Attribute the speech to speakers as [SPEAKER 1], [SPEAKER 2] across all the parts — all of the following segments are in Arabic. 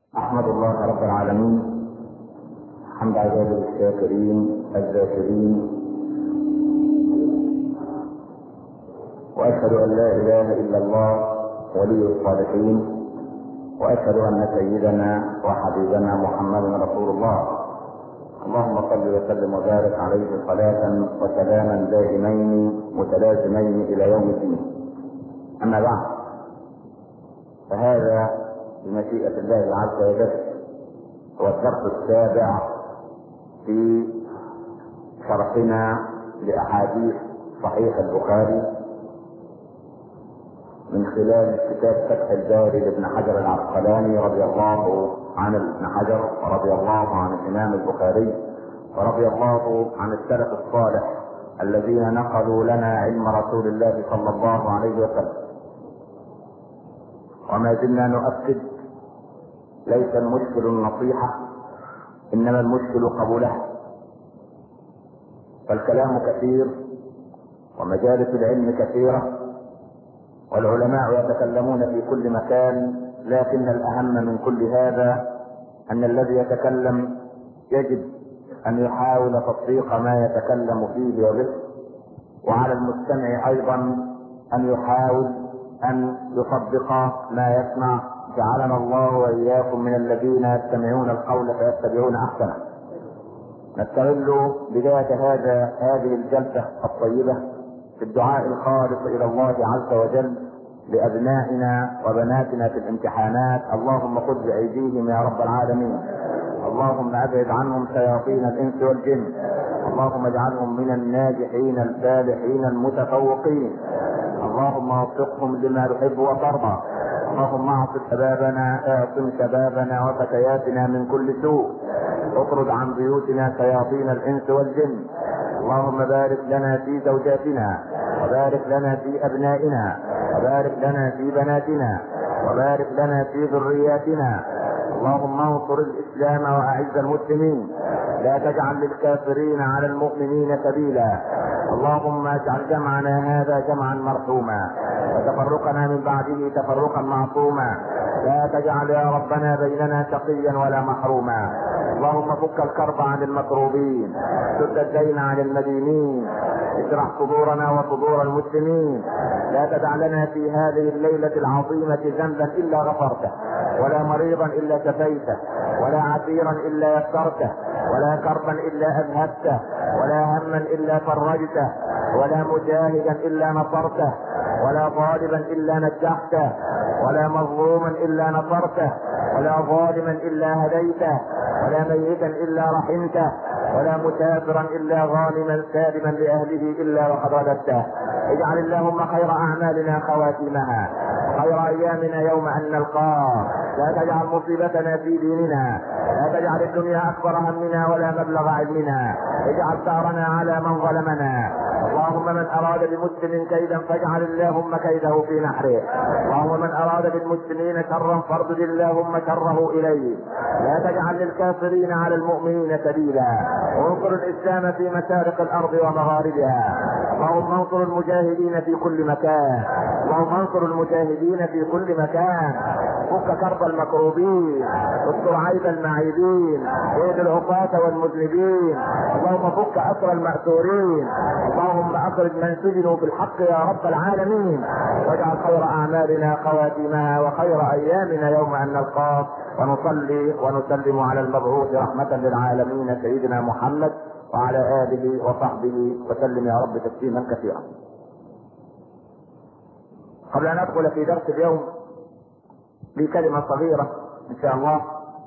[SPEAKER 1] أحمد الله رب العالمين حمد عباده الشاكرين الذاكرين، وأشهد أن لا إله إلا الله ولي الصالحين، وأشهد أن سيدنا وحبيبنا محمدا رسول الله. اللهم صل وسلم وبارك عليه صلاة وسلاما دائمين متلازمين إلى يوم الدين. أما بعد، فهذا بمشيئة الله عز وجل هو الدرس السابع في شرحنا لأحاديث صحيح البخاري من خلال كتاب فتح الباري لابن حجر العسقلاني رضي الله عن ابن حجر ورضي الله عن الإمام البخاري ورضي الله عن السلف الصالح الذين نقلوا لنا علم رسول الله صلى الله عليه وسلم. وما زلنا نؤكد: ليس المشكل النصيحة، إنما المشكل قبولها. فالكلام كثير ومجالس العلم كثيرة والعلماء يتكلمون في كل مكان، لكن الأهم من كل هذا أن الذي يتكلم يجب أن يحاول تطبيق ما يتكلم فيه وبه، وعلى المستمع أيضا أن يحاول أن يطبق ما يسمع. جعلنا الله وإياكم من الذين يستمعون القول فيتبعون أحسنه. نستغل بداية هذه الجلسة الطيبة في الدعاء الخالص إلى الله عز وجل لأبنائنا وبناتنا في الامتحانات. اللهم خذ بأيديهم يا رب العالمين، اللهم أبعد عنهم شياطين الإنس والجن، اللهم اجعلهم من الناجحين الفالحين المتفوقين، اللهم وفقهم لما تحب وترضى. اللهم اعصم شبابنا وفتياتنا من كل سوء، اطرد عن بيوتنا شياطين الإنس والجن. اللهم بارك لنا في زوجاتنا، وبارك لنا في أبنائنا، وبارك لنا في بناتنا، وبارك لنا في ذرياتنا. اللهم انصر الإسلام وأعز المسلمين، لا تجعل للكافرين على المؤمنين سبيلا. اللهم اجعل جمعنا هذا جمعا مرحوما، وتفرقنا من بعده تفرقا معصوما. لا تجعل يا ربنا بيننا شقيا ولا محروما. اللهم فك الكرب عن المكروبين، سد الدين عن المدينين، اشرح صدورنا وصدور المسلمين. لا تدع لنا في هذه الليلة العظيمة ذنبا إلا غفرته، ولا مريضا إلا شفيته، ولا عسيرا إلا يسرته، ولا كربا إلا أذهبته، ولا هما إلا فرجته، ولا مجاهدا إلا نصرته، ولا ظالما إلا نجحته، ولا مظلوما إلا نصرته، ولا ظالما إلا هديته، ولا ميتا إلا رحمته، ولا مسافرا إلا غانما سالما لأهله إلا وقد رددته. اجعل اللهم خير أعمالنا خواتيمها، خير أيامنا يوم أن نلقاه. لا تجعل مصيبتنا في ديننا، لا تجعل الدنيا أكبر همنا ولا مبلغ علمنا. اجعل ثارنا على من ظلمنا. اللهم من أراد بمسلم كيدا فاجعل اللهم كيده في نحره. اللهم من أراد بالمسلمين شرا فاردد اللهم شره إليه. لا تجعل للكافرين على المؤمنين سبيلا. وانصر الإسلام في مشارق الأرض ومغاربها. اللهم انصر المجاهدين في كل مكان، اللهم انصر المجاهدين في كل مكان. فك كرب المكروبين، استر عيب المعيبين، اهد العصاة والمذنبين. اللهم فك أسر المأسورين، اللهم أخرج من سجنوا في الحق يا رب العالمين. واجعل خير أعمالنا خواتيمها، وخير أيامنا يوم أن نلقاك. ونصلي ونسلم على المبعوث رحمة للعالمين سيدنا محمد وعلى آله وصحبه وسلم يا رب تسليما كثيرا. قبل أن أدخل في درس اليوم بكلمة صغيرة إن شاء الله،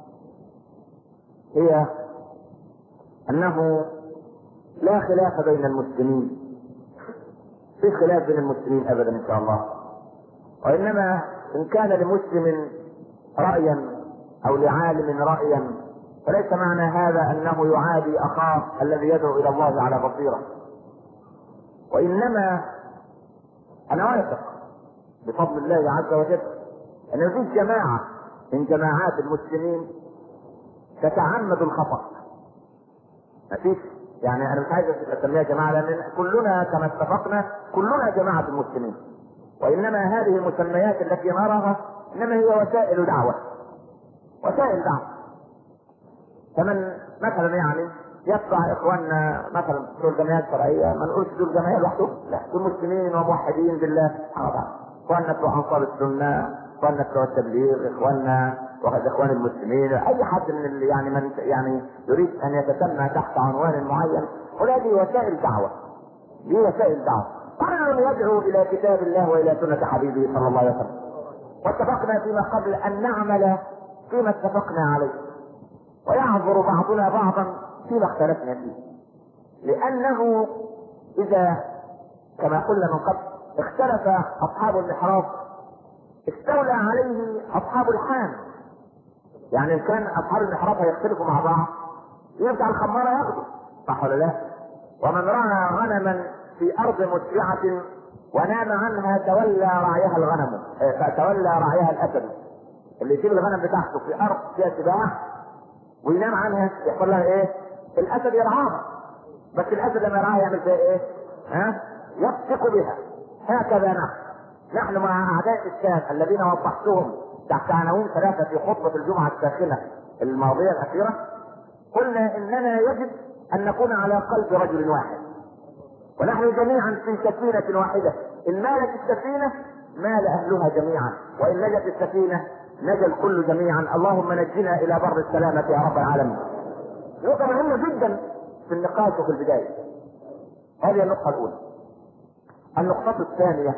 [SPEAKER 1] هي أنه لا خلاف بين المسلمين، في خلاف بين المسلمين أبدا إن شاء الله. وإنما إن كان لمسلم رأيا أو لعالم رأيا، فليس معنى هذا أنه يعادي أخاه الذي يدعو إلى الله على بصيرة. وإنما أنا واثق بفضل الله عز وجل أن في جماعة من جماعات المسلمين تتعمد الخطأ. مفيش يعني أنا مش عايز أسميها جماعة، لأن كلنا كما اتفقنا كلنا جماعة المسلمين، وإنما هذه المسميات التي نراها إنما هي وسائل دعوة. وسائل دعوة. فمن مثلا يعني يطلع اخواننا مثلا دول جمعيات شرعيه، ما نقولش دول جمعيه لوحدهم، لا دول مسلمين وموحدين بالله سبحانه وتعالى. اخواننا بتوع انصار السنه، اخواننا بتوع التبليغ، اخواننا اخوان المسلمين، اي حد من اللي يعني من يعني يريد ان يتسمى تحت عنوان معين، هذه وسائل دعوه. دي وسائل دعوه. كل يدعو الى كتاب الله والى سنه حبيبه صلى الله عليه وسلم. واتفقنا فيما قبل ان نعمل فيما اتفقنا عليه، ويعذر بعضنا بعضا فيما اختلفنا فيه، لانه اذا كما قلنا من قبل اختلف اصحاب المحراب استولى عليه اصحاب الحام. يعني ان كان اصحاب المحراب هيختلفوا مع بعض يرجع الخمارة ياخده، صح ولا لا؟ ومن راى غنما في ارض مسرعة ونام عنها تولى رعيها الغنم، فتولى رعيها الاسد. اللي يسيب الغنم بتاعته في ارض فيها سباع وينام عنها يحصل لها ايه؟ الاسد يرعاها، بس الاسد لما يرعاها يعمل فيها ايه؟ يبصق بها. هكذا نحن مع اعداء الشام الذين وضحتهم تحت عناوين ثلاثه في خطبه الجمعه الساخنه الماضيه الاخيره. قلنا اننا يجب ان نكون على قلب رجل واحد، ونحن جميعا في سفينه واحده. ان مالت السفينه مال اهلها جميعا، وان نجت السفينه نجا الكل جميعا. اللهم نجنا الى بر السلامه يا رب العالمين. نقطه مهمه جدا في النقاش وفي البدايه. هذه النقطه الاولى. النقطه الثانيه،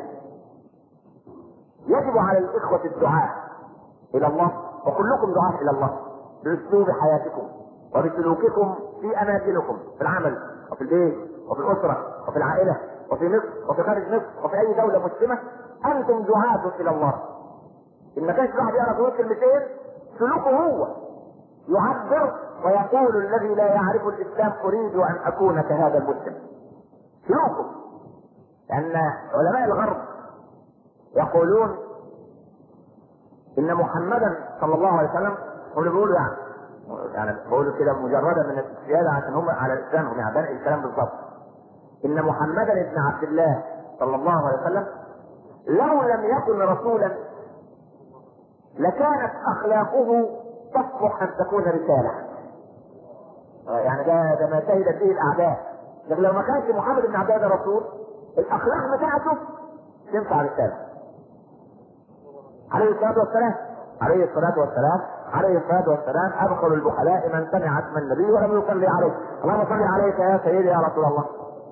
[SPEAKER 1] يجب على الاخوه الدعاء الى الله، وكلكم دعاء الى الله باسلوب حياتكم وبسلوككم في اماكنكم، في العمل وفي البيت وفي الاسره وفي العائله وفي مصر وفي خارج مصر وفي اي دوله مسلمه. انتم دعاة الى الله. ان ما كانش واحد يعرف يقول كلمتين، سلوكه هو يعبر ويقول الذي لا يعرف الاسلام اريد ان اكون كهذا المسلم. سلوكه. لان علماء الغرب يقولون ان محمدا صلى الله عليه وسلم، هم بيقولوا يعني بيقولوا كده مجردا من الزياده عشان هم على لسانهم يعني بنقل الكلام بالضبط، ان محمدا ابن عبد الله صلى الله عليه وسلم لو لم يكن رسولا لكانت اخلاقه تصلح ان تكون رساله. يعني ده ما شهدت به الاعداء. لكن لو ما كانش محمد بن عبد الله رسول، الاخلاق بتاعته تنفع رساله. عليه الصلاه والسلام عليه الصلاه والسلام عليه الصلاه والسلام ادخل البخلاء من سمع اسم النبي ولم يصلي عليه. اللهم صل عليك يا سيدي يا رسول الله.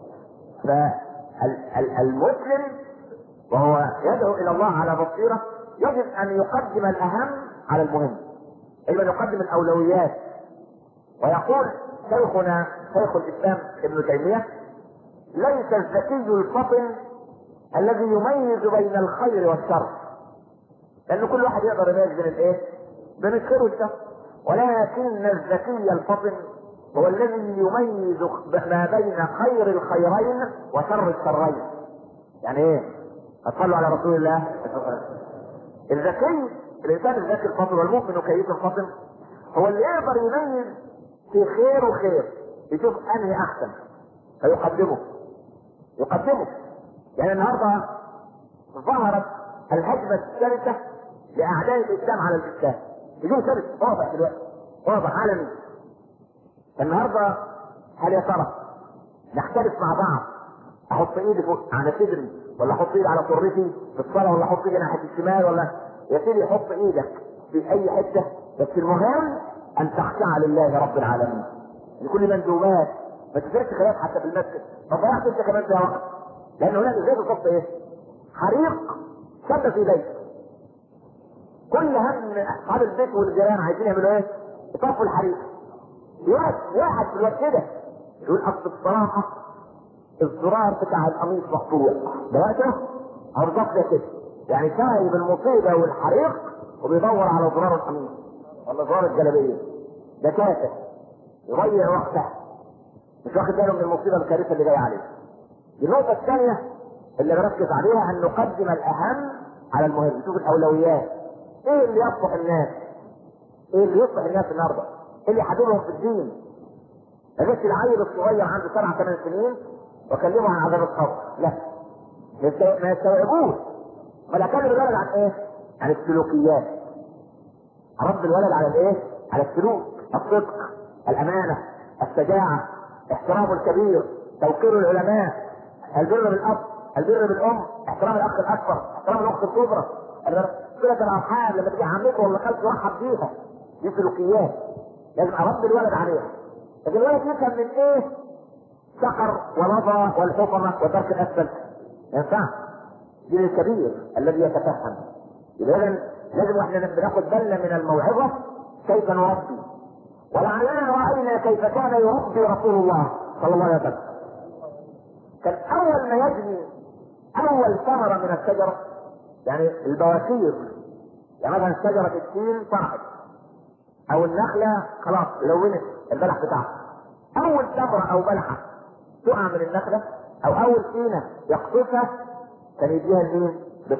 [SPEAKER 1] فالمسلم وهو يدعو الى الله على بصيره يجب ان يقدم الاهم على المهم، يجب ان يقدم الاولويات. ويقول شيخنا شيخ الاسلام ابن تيميه: ليس الذكي الفطن الذي يميز بين الخير والشر، لان كل واحد يقدر يميز بين الايه؟ بين الخير والشر، ولكن الذكي الفطن هو الذي يميز ما بين خير الخيرين وشر الشرين. يعني ايه؟ صلوا على رسول الله. الذكي، الانسان الذكي الفطن والمؤمن كيس الفطن هو اللي يقدر يميز في خير وخير، يشوف انهي احسن فيقدمه. يعني النهارده ظهرت الهجمه الشرسه لاعداء الاسلام على الاسلام، بدون شرس واضح دلوقتي، واضح عالمي. النهارده هل يا ترى نختلف مع بعض؟ احط ايدي فوق على صدري ولا احط ايدي على سرتي في الصلاه، ولا احط ايدي ناحيه الشمال، ولا يا سيدي حط ايدك في اي حته، بس المهم ان تخشع لله رب العالمين. لكل مندوبات ما تفرقش خلاف حتى في المسجد، ما ضيعش انت كمان فيها وقت، لان هناك زي بالظبط ايه؟ حريق شد في بيت. كل هم اصحاب البيت والجيران عايزين يعملوا ايه؟ يطفوا الحريق. واحد في الوقت كده يقول اصل الصراحه الزرار بتاع القميص مقطوع دلوقتي او بالظبط كده، يعني سايب المصيبه والحريق وبيدور على زرار القميص ولا زرار الجلابيه. ده كافر يضيع وقته، مش واخد باله من المصيبه الكارثه اللي جايه عليه. النقطه الثانيه اللي بركز عليها ان نقدم الاهم على المهم، نشوف الاولويات. ايه اللي يصلح الناس؟ ايه اللي يصلح الناس النهارده؟ ايه اللي يحددهم في الدين؟ ما جبتش العيل الصغير عنده 7-8 سنين واكلمه عن عذاب القبر، لا ما يستوعبوش. ما اكلم الولد عن ايه؟ عن السلوكيات. رب الولد على الايه؟ على السلوك، الصدق، الامانه، الشجاعه، احترام الكبير، توقير العلماء، البر بالاب، البر بالام، احترام الاخ الاكبر، احترام الاخت الكبرى، صله الارحام لما تيجي عمته ولا خالته رحب بيها. دي سلوكيات لازم اربي الولد عليها. لكن الولد يفهم من ايه؟ سحر ولظى والحطمه وترك الاسفل، ما ينفعش. دي للكبير الذي يتفهم. اذا لازم احنا بناخد بالنا من الموعظه كيف نربي. ولعلنا راينا كيف كان يربي رسول الله صلى الله عليه وسلم. كان اول ما يجني اول ثمره من الشجره، يعني البواكير، يعني مثلا شجره التين طلعت او النخله خلاص لونت البلح بتاعها، اول ثمره او بلحه تقع من النخله او اول سينه يقطفها كان يديها لمين؟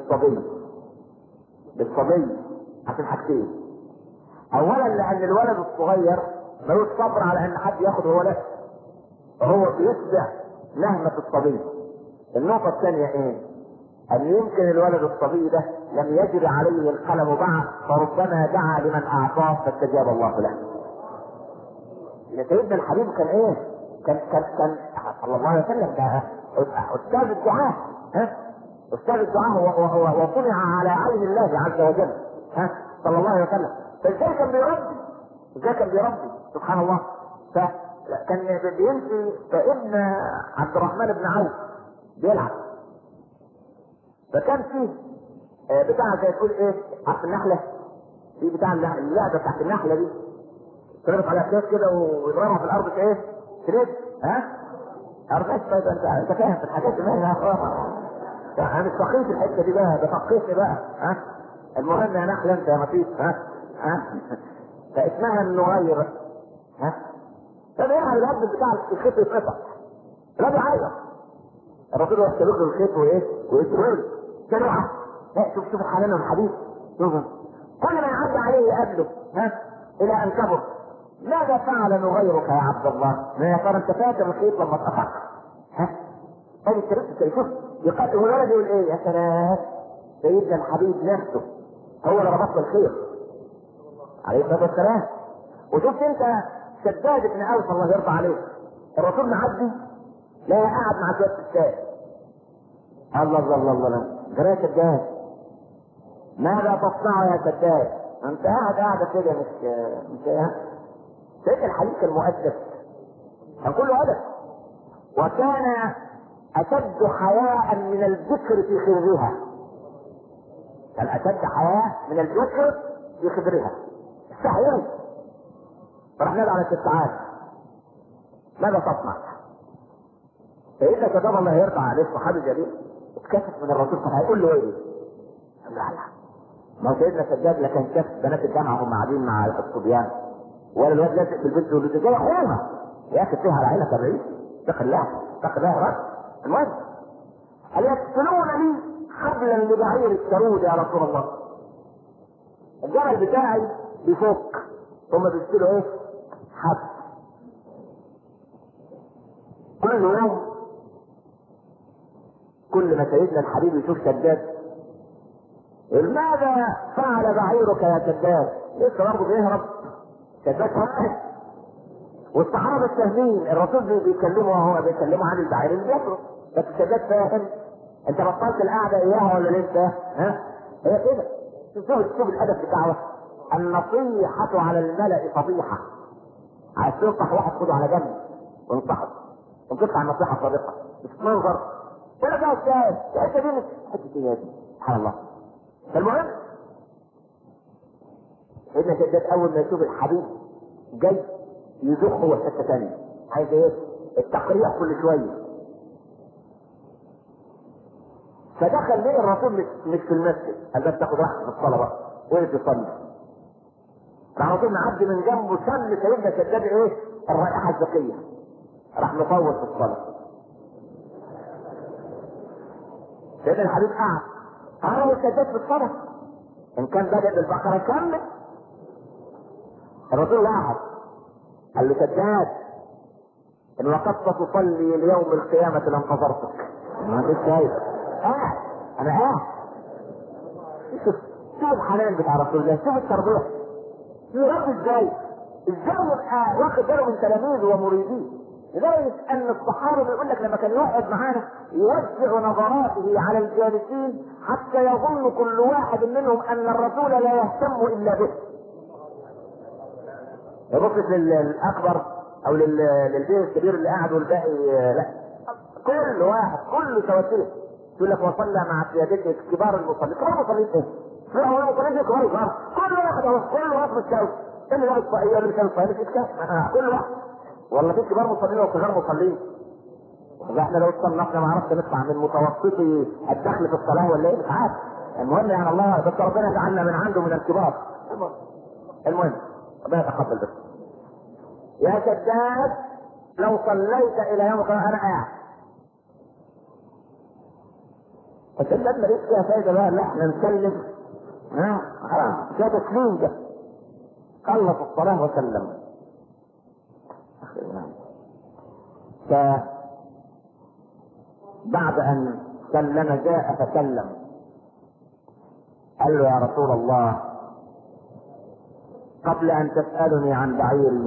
[SPEAKER 1] بالصبي عشان حاجتين. اولا لان الولد الصغير ملوش صبر على ان حد ياخد هو لك، هو بيتبع نهمة الصبي. النقطة الثانية ايه؟ ان يمكن الولد الصبي ده لم يجري عليه القلم بعد، فربما دعا لمن اعطاه فاستجاب الله له. سيدنا الحبيب كان ايه؟ كان صلى الله عليه وسلم ده استاذ الدعاء، استاذ الدعاء وصنع على عين الله عز وجل، صلى الله عليه وسلم. فازاي كان بيربي سبحان الله. فكان بيمشي فابن عبد الرحمن بن عوف بيلعب، فكان فيه بتاع زي تقول ايه، عارف النحله في بتاع اللعبه بتاعت النحله دي، تضرب على كيس كده ويضربها في الارض ايه؟ تريد ارجعت. طيب انت فاهم في الحاجات دي؟ انا مش فقيه في الحته دي بقى، ده فقيهني بقى. المهم يا نحله انت يا مفيش فاسمها النغير. فبيعمل الاب بتاع الخيط يتقطع، لا بيعيط. الرسول يروح يسلك له الخيط وايه؟ ويسرق سرعه. شوف الحنان والحديث. كل ما يعدي عليه يقابله الى ان كبر. ماذا فعل نغيرك يا عبد الله؟ يا ترى انت فاكر الخيط لما اتقطع؟ هذه الشريط شوف يقاتل الولد يقول ايه؟ يا سلام، سيدنا الحبيب نفسه هو اللي ربط الخيط عليه الصلاه والسلام. وشفت انت شداد بن اوس الله يرضى عليه، الرسول معدي لا قاعد مع شويه الشاي. الله الله الله الله، جرى يا شداد، ماذا تصنع يا شداد؟ انت قاعده كده مش سيدنا الحبيب كان مؤدب، كان كله ادب، وكان اشد حياء من الذكر في خدرها. كان اشد حياء من الذكر في خدرها. استحيوا. فراح نادى على التسعات، ماذا تصنع؟ سيدنا كتاب الله يرضى عليه صحابي جليل اتكسف من الرسول، هيقول له ايه؟ قال له لا، ما هو سيدنا سجاد لا كان شاف بنات الجامعه هم قاعدين مع الصبيان، ولا الواد لازق في البنت يقول له زي اخوها يا اخي فيها على عينك الرئيس، اتق الله اتق الله يا رجل. المهم قال يقتلون لي حبلا لبعير السرود يا رسول الله. الجمل بتاعي بيفك، ثم بيشتروا ايه؟ حبل. كل يوم كل ما سيدنا الحبيب يشوف شداد يقول ماذا فعل بعيرك يا شداد؟ لسه برضه بيهرب شداد هرب. والصحابه الفاهمين الرسول بيكلمه وهو بيكلمه عن البعير اللي بياكله، بس شداد فاهم. انت بطلت القعده اياها ولا لسه؟ هي كده. شوف الادب بتاعه. النصيحه على الملأ فضيحه. عايز تنصح واحد خده على جنب وانصحه وتطلع النصيحه صادقه، مش منظر ولا فيها الشاهد. الحته دي مش حته ايه دي؟ سبحان الله. فالمهم سيدنا شداد اول ما يشوف الحبيب جاي يزخه هو حته ثانيه، عايز ايه؟ التقريع كل شويه. فدخل ليه الرسول مش في المسجد، قال بس تاخد راحه في الصلاه بقى وقف يصلي. راح الرسول معدي من جنبه شم سيدنا شداد ايه؟ الرائحه الزكيه، راح مطول في الصلاه. سيدنا الحبيب قعد شداد في الصلاه، ان كان بدأ بالبقره كمل. الرسول قعد قال له شداد ان وقفت تصلي ليوم القيامه لانتظرتك. ما فيش شايف انا قاعد. شوف الحنان بتاع رسول الله، شوف التربيه. يربي ازاي؟ ازاي يبقى واخد باله من تلاميذه ومريديه؟ لدرجه ان الصحابه بيقول لك لما كان يقعد معانا يوزع نظراته على الجالسين حتى يظن كل واحد منهم ان الرسول لا يهتم الا به. يبص للاكبر او للبيه الكبير اللي قاعد والباقي لا، كل واحد كله سواسيه. يقول لك وصلى مع سيادته كبار المصلين. كبار المصلين ايه؟ هو المصلين كبار الغرب، كل واحد اهو كل واحد متساوي. اللي لابس طاقيه اللي مش لابس طاقيه مش اشكال، كل واحد. ولا في كبار مصلين وصغار مصلين؟ احنا لو صنفنا ما عرفنا نطلع من متوسطي الدخل في الصلاه ولا ايه؟ مش عارف. المهم يعني الله بس ربنا يجعلنا من عنده من الكبار. المهم ربنا يتقبل بس. يا شداد لو صليت الى يوم القيامه انا قاعد. الشداد ماليش فيها فايده بقى، لا احنا نسلم. خلاص ده تسليم ده. خلص الصلاه وسلم. بعد ان سلم جاء فسلم. قال له يا رسول الله قبل ان تسألني عن بعيري،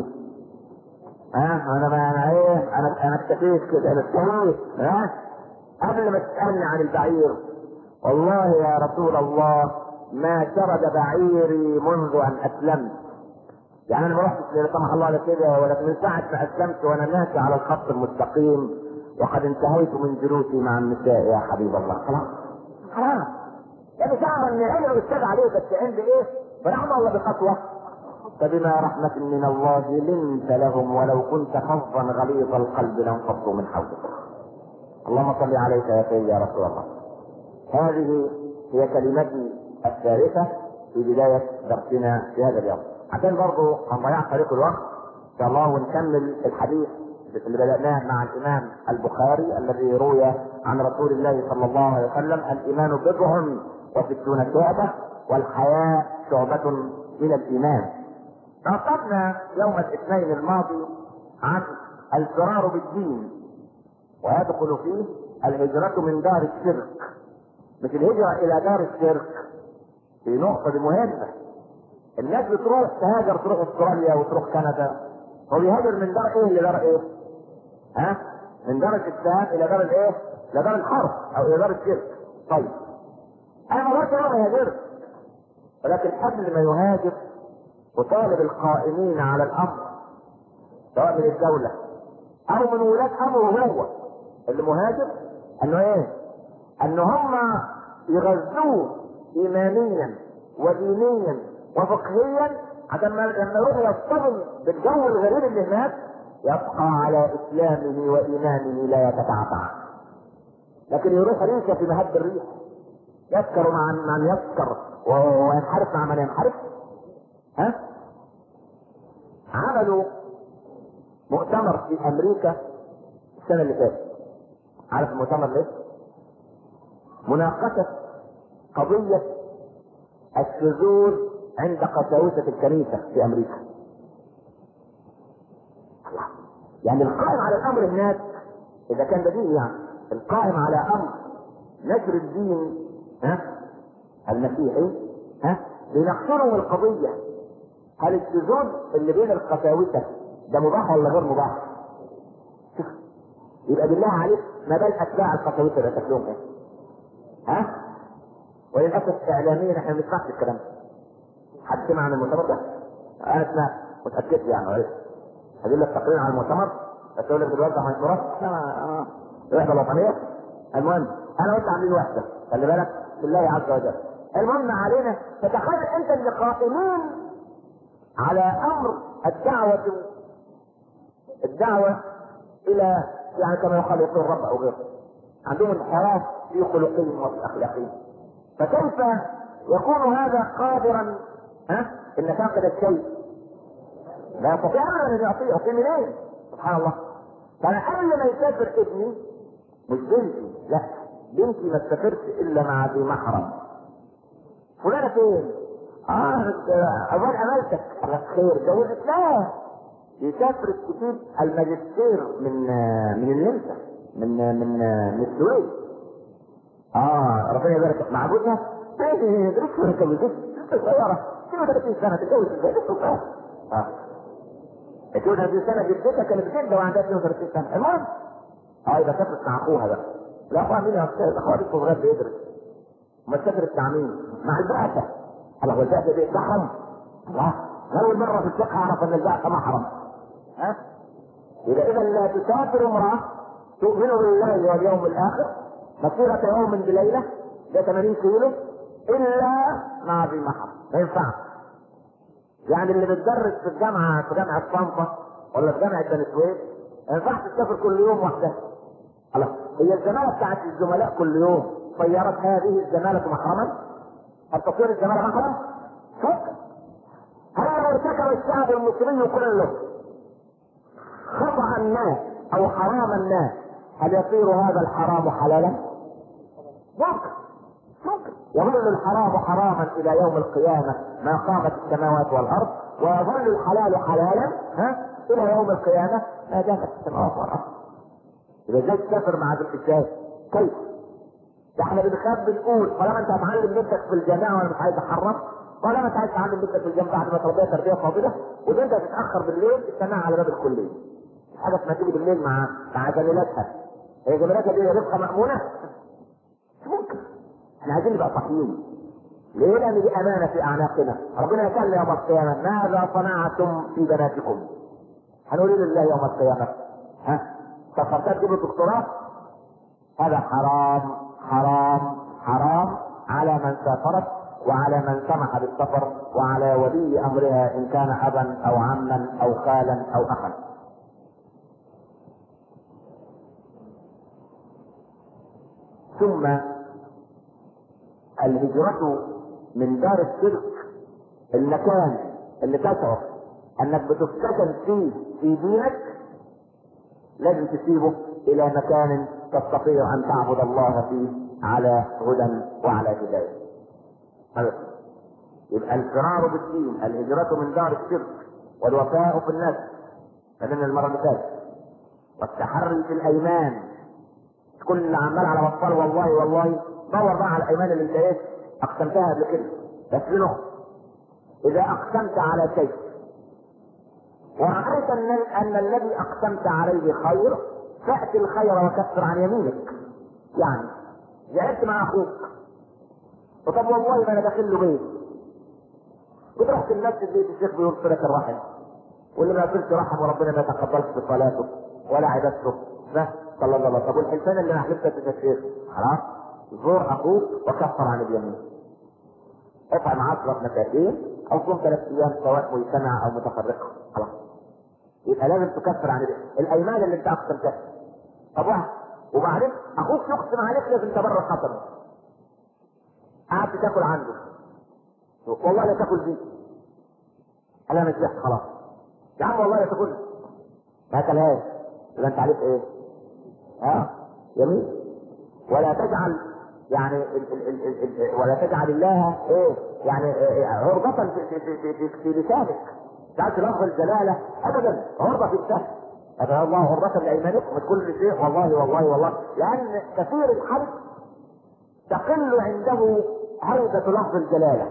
[SPEAKER 1] انا اكتفيت كده، انا اكتفيت. قبل ما تسألني عن البعير والله يا رسول الله ما شرد بعيري منذ ان اسلمت. يعني انا ما رحتش لا سمح الله على كده، ولكن من ساعه ما اسلمت وانا ماشي على الخط المستقيم وقد انتهيت من جلوسي مع النساء يا حبيب الله. خلاص خلاص يعني شعر ان عينه يستدعى عليه، بس عندي ايه؟ برحمه ولا بخطوه؟ فبما رحمة من الله لنت لهم ولو كنت فظا غليظ القلب لانفضوا من حولك. اللهم صل عليك يا سيدي يا رسول الله. هذه هي كلمتي الثالثة في بداية درسنا في هذا اليوم، عشان برضو ما نضيعش طريق الوقت ان شاء الله، ونكمل الحديث اللي بدأناه مع الإمام البخاري الذي روي عن رسول الله صلى الله عليه وسلم: الإيمان بضع وستون شعبة والحياء شعبة من الإيمان. ناقشنا يوم الاثنين الماضي عن الفرار بالدين، ويدخل فيه الهجرة من دار الشرك، مش الهجرة إلى دار الشرك. في نقطة دي مهمة. الناس بتروح تهاجر، تروح استراليا وتروح كندا، هو بيهاجر من دار ايه لدار ايه؟ من دار الاسلام الى دار الايه؟ الى دار الحرب او الى دار الشرك. طيب انا ما قلت انا ما يهاجرش، ولكن قبل ما يهاجر وطالب القائمين على الامر سواء من الدولة او من ولاد امره هو اللي مهاجر، انه ايه؟ ان هم يغذوه ايمانيا ودينيا وفقهيا، عشان لما يروح يصطدم بالجو الغريب اللي هناك يبقى على اسلامه وايمانه لا يتعتع. لكن يروح ريشه في مهب الريح، يسكر مع من يسكر وينحرف مع من ينحرف. عملوا مؤتمر في امريكا السنه اللي فاتت. عارف المؤتمر ليه؟ مناقشه قضيه الشذوذ عند قساوسة الكنيسة في امريكا. يعني القائم على الامر هناك اذا كان ده دين، يعني القائم على امر نشر الدين المسيحي بيناقشوا القضية: هل الشذوذ اللي بين القساوسة ده مباح ولا غير مباح؟ يبقى بالله عليك ما بال اتباع القساوسة ده شكلهم ايه؟ وللاسف اعلاميا احنا ما بنسمعش الكلام ده. حد سمع عن المؤتمر ده؟ انا سمعت متاكد يعني عرفت. هجيب لك تقرير عن المؤتمر بس اقول لك دلوقتي عن التراث الوحده الوطنيه. المهم انا قلت عاملين وحده، خلي بالك بالله عز وجل. المهم علينا تتخيل انت اللي قائمين على امر الدعوه الى يعني كما يقال يقول الرب او غيره، عندهم انحراف في خلقهم وفي اخلاقهم، فكيف يكون هذا قادرا ان تنقذ الشيء؟ لا يستطيع ان يعطيه منين؟ سبحان الله. فانا قبل ما يسافر ابني، مش بنتي، لا بنتي ما تسافرش الا مع ذي محرم. فلانة فين؟ اول عملتك خير جوزت، لا يسافر تجيب الماجستير من النمسا، من السويد. ربنا يبارك مع جوزها. درس صغيرة 32 سنه تتجوز ازاي؟ اتجوز 30 سنه جدتها كانت جده وعندها 32 سنه. المهم يبقى سافرت مع اخوها بقى. لا اخوها مين يا استاذ؟ اخوها لسه صغير بيدرس. ما تسافر التعميم مع البعثه. هو البعثه دي محرم؟ الله، اول مره في الفقه اعرف ان البعثه محرم. اذا لا تسافر امراه تؤمن بالله واليوم الاخر مسيره يوم بليله ده 80 كيلو الا مع ذي محرم، ما ينفعش. يعني اللي بتدرس في جامعه طنطا ولا في جامعه بني سويف ما ينفعش تسافر كل يوم وحدها. خلاص، هي الزماله بتاعت الزملاء كل يوم صيرت هذه الزماله محرما؟ هل تصير الزماله محرم؟ هل لو ارتكب الشعب المصري كله خطأ الناس او حرام الناس هل يصير هذا الحرام حلالا؟ ممكن يظل الحرام حراما الى يوم القيامة ما قامت السماوات والارض، ويظل الحلال حلالا الى يوم القيامة ما دامت السماوات والارض. اذا ازاي تسافر مع ذلك ازاي؟ كيف؟ ده احنا بنخاف بنقول طالما انت هتعلم بنتك في الجامعة وانا مش عايز احرم، طالما انت عايز تعلم بنتك في الجامعة بعد ما تربيها تربية فاضلة وانت تتاخر بالليل استناها على باب الكلية. حاجة اسمها تيجي بالليل مع زميلاتها. هي زميلاتها دي رزقها مأمونة؟ مش ممكن. احنا عايزين نبقى صحيين. ليه؟ لان دي امانة في اعناقنا. ربنا يسأل يوم القيامة ماذا صنعتم في بناتكم؟ هنقول لله يوم القيامة سافرتها تجيب دكتوراه؟ هذا حرام حرام حرام على من سافرت وعلى من سمح بالسفر وعلى ولي امرها ان كان ابا او عما او خالا او اخا. ثم الهجرة من دار الشرك، المكان اللي تشعر انك بتفتتن فيه في دينك لازم تسيبه الى مكان تستطيع ان تعبد الله فيه على هدى وعلى هداية. يبقى الفرار بالدين، الهجرة من دار الشرك، والوفاء في النفس فمن المرة اللي فاتت، والتحري في الايمان. كل اللي عمال على بطال والله دور بقى على الايمان اللي انت اقسمتها قبل كده. بس لنقطة، اذا اقسمت على شيء ورأيت ان الذي اقسمت عليه خير فأتي الخير وكفر عن يمينك. يعني زعلت مع اخوك وطب والله ما انا داخل له بيت، بتروح في المسجد بيت الشيخ بيقول صلة الرحم، واللي ما يصلش رحم وربنا ما يتقبلش في صلاته ولا عبادته صلى الله عليه وسلم. طب والحلفان اللي انا حلفتها في الشيخ خلاص زور اخوك وكفر عن اليمين. اطعم 10 مساكين او صوم 3 ايام سواء مجتمع او متفرقه. خلاص يبقى لازم تكفر عن الايمان اللي انت اقسمتها. طب واحد وبعدين اخوك يقسم عليك لازم تبرر خطره، قعدت تاكل عنده والله لا تاكل دي، انا مش جاهز خلاص يا عم والله لا تاكل ما اكلهاش، يبقى انت عليك ايه؟ يمين. ولا تجعل يعني ولا تجعل الله يعني عرضة في لسانك. تعرف لفظ الجلالة ابدا عرضة في اللسان. هذا الله عرضة لايمانكم من كل شيء والله لان كثير الحلف تقل عنده هيبة لفظ الجلالة.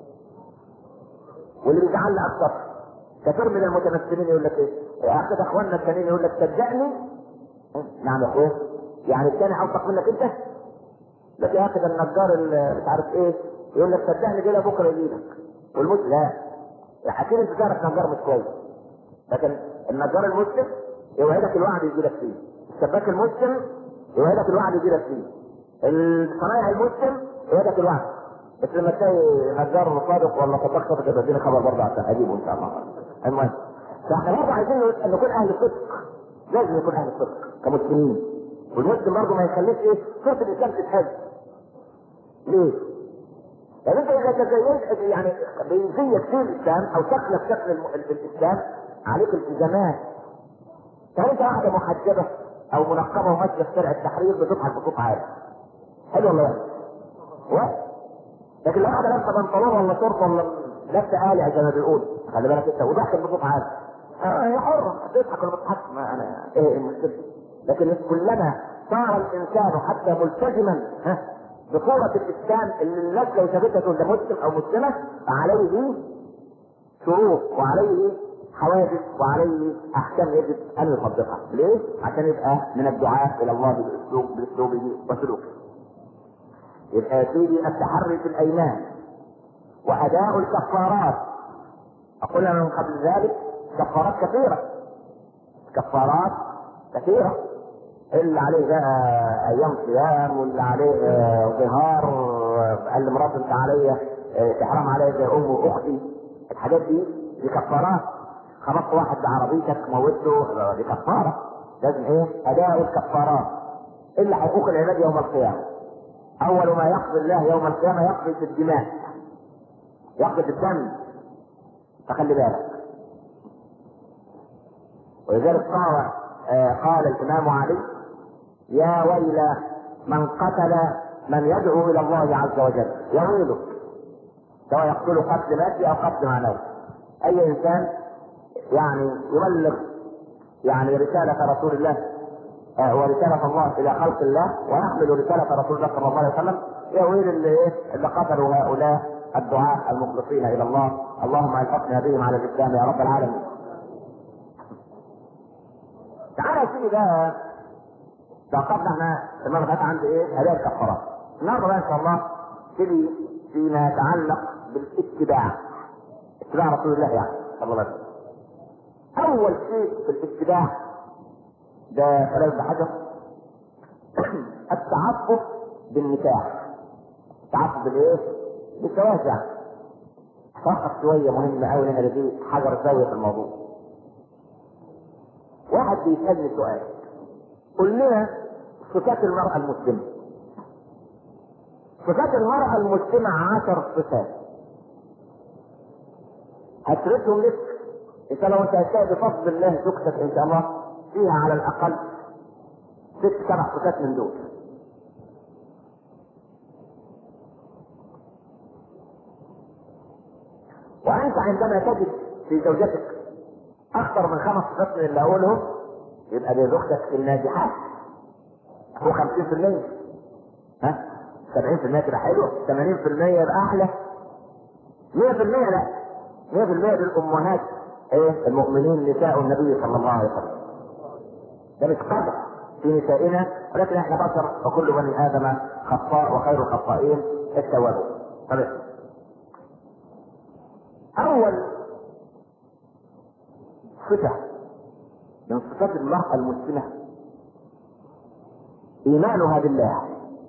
[SPEAKER 1] واللي بيزعلنا اكثر كثير من المتمثلين يقول لك ايه يا اخي ده اخواننا التانيين يقول لك صدقني. نعم يا اخويا، يعني الثاني اوثق منك انت؟ لكن يا اخي ده النجار اللي مش عارف ايه يقول لك صدقني كده بكره يجيلك والمسلم لا، اكيد انت تعرف نجار مش كويس، لكن النجار المسلم يوعدك الوعد يجيلك فيه، السباك المسلم يوعدك الوعد يجيلك فيه، الصنايعي المسلم يوعدك الوعد. بس لما تلاقي نجار صادق ولا صدق صادق يبقى اديني خبر برضه عشان اجيبه ان شاء الله. المهم فاحنا برضه عايزين ان نكون اهل صدق، لازم نكون اهل صدق كمسلمين. والمسلم برضه ما يخليش صورة الاسلام تتهز. ليه؟ لان انت اذا تزينت يعني بيزيك فيه الاسلام او شكلك شكل الاسلام عليك التزامات. يعني انت واحده محجبه او منقبه وماشيه في شارع التحرير بتضحك بصوت عالي حلو ولا وحش؟ لكن لو واحده لابسه بنطلون ولا شورت ولا لابسه آلة زي ما بيقول خلي بالك انت وضحكت بصوت عالي هي حره تضحك ولا ما تضحكش، ما انا ايه المشكله؟ لكن كلما صار الانسان حتى ملتزما بصورة الاسلام اللي الناس لو شافتها تقول ده مسلم او مسلمة، فعليه شروط وعليه حواجز وعليه احكام يجب ان يطبقها. ليه؟ عشان يبقى من الدعاة الى الله باسلوبه وسلوكه. يبقى يا سيدي التحري في الايمان واداء الكفارات. اقول من قبل ذلك كفارات كثيرة، كفارات كثيرة، اللي عليه بقى ايام صيام، واللي عليه ظهار، قال لمراته انت عليا تحرم عليا زي ام واختي، الحاجات دي كفارات. خبطت واحد بعربيتك موته، دي كفارة. لازم ايه؟ اداء الكفارات اللي حقوق العباد يوم القيامة. اول ما يقضي الله يوم القيامة يقضي في الدماء، يقضي في الدم، فخلي بالك. ولذلك قال الامام علي يا ويل من قتل من يدعو الى الله عز وجل، يا ويله، سواء يقتل قتل مادي او قتل معنوي. اي انسان يعني يبلغ يعني رسالة رسول الله ورسالة الله الى خلق الله ويحمل رسالة رسول الله صلى الله عليه وسلم، يا ويل اللي قتلوا هؤلاء الدعاة المخلصين الى الله. اللهم الحقنا بهم على الاسلام يا رب العالمين. تعالى يا سيدي بقى، توقفنا احنا المره اللي فاتت عند ايه؟ اداء الكفارات. النهارده بقى ان شاء الله تيجي فيما يتعلق بالاتباع، اتباع رسول الله يعني صلى الله عليه وسلم. اول شيء في الاتباع ده كلام ابن حجر التعفف بالنكاح. التعفف بالايه؟ بالزواج يعني. فقط شويه مهمه قوي هنا، دي حجر زاويه في الموضوع. واحد بيسالني سؤال، قل لنا صفات المرأة المسلمة. صفات المرأة المسلمة 10 صفات، هسردهم لك ان شاء الله، وانت هتلاقي بفضل الله زوجتك ان شاء الله فيها على الاقل 6-7 صفات من دول. وانت عندما تجد في زوجتك اكثر من 5 صفات من اللي اقولهم، يبقى دي زوجتك الناجحات. هو 50%، ها 70% تبقى حلوه، 80% يبقى احلى، 100% لا، 100% دي الامهات ايه؟ المؤمنين نساء النبي صلى الله عليه وسلم. ده مش قدر في نسائنا، ولكن احنا بشر وكل بني ادم خطاء وخير الخطائين التوابون. طيب، اول صفه من صفات المرأة المسلمة ايمانها بالله.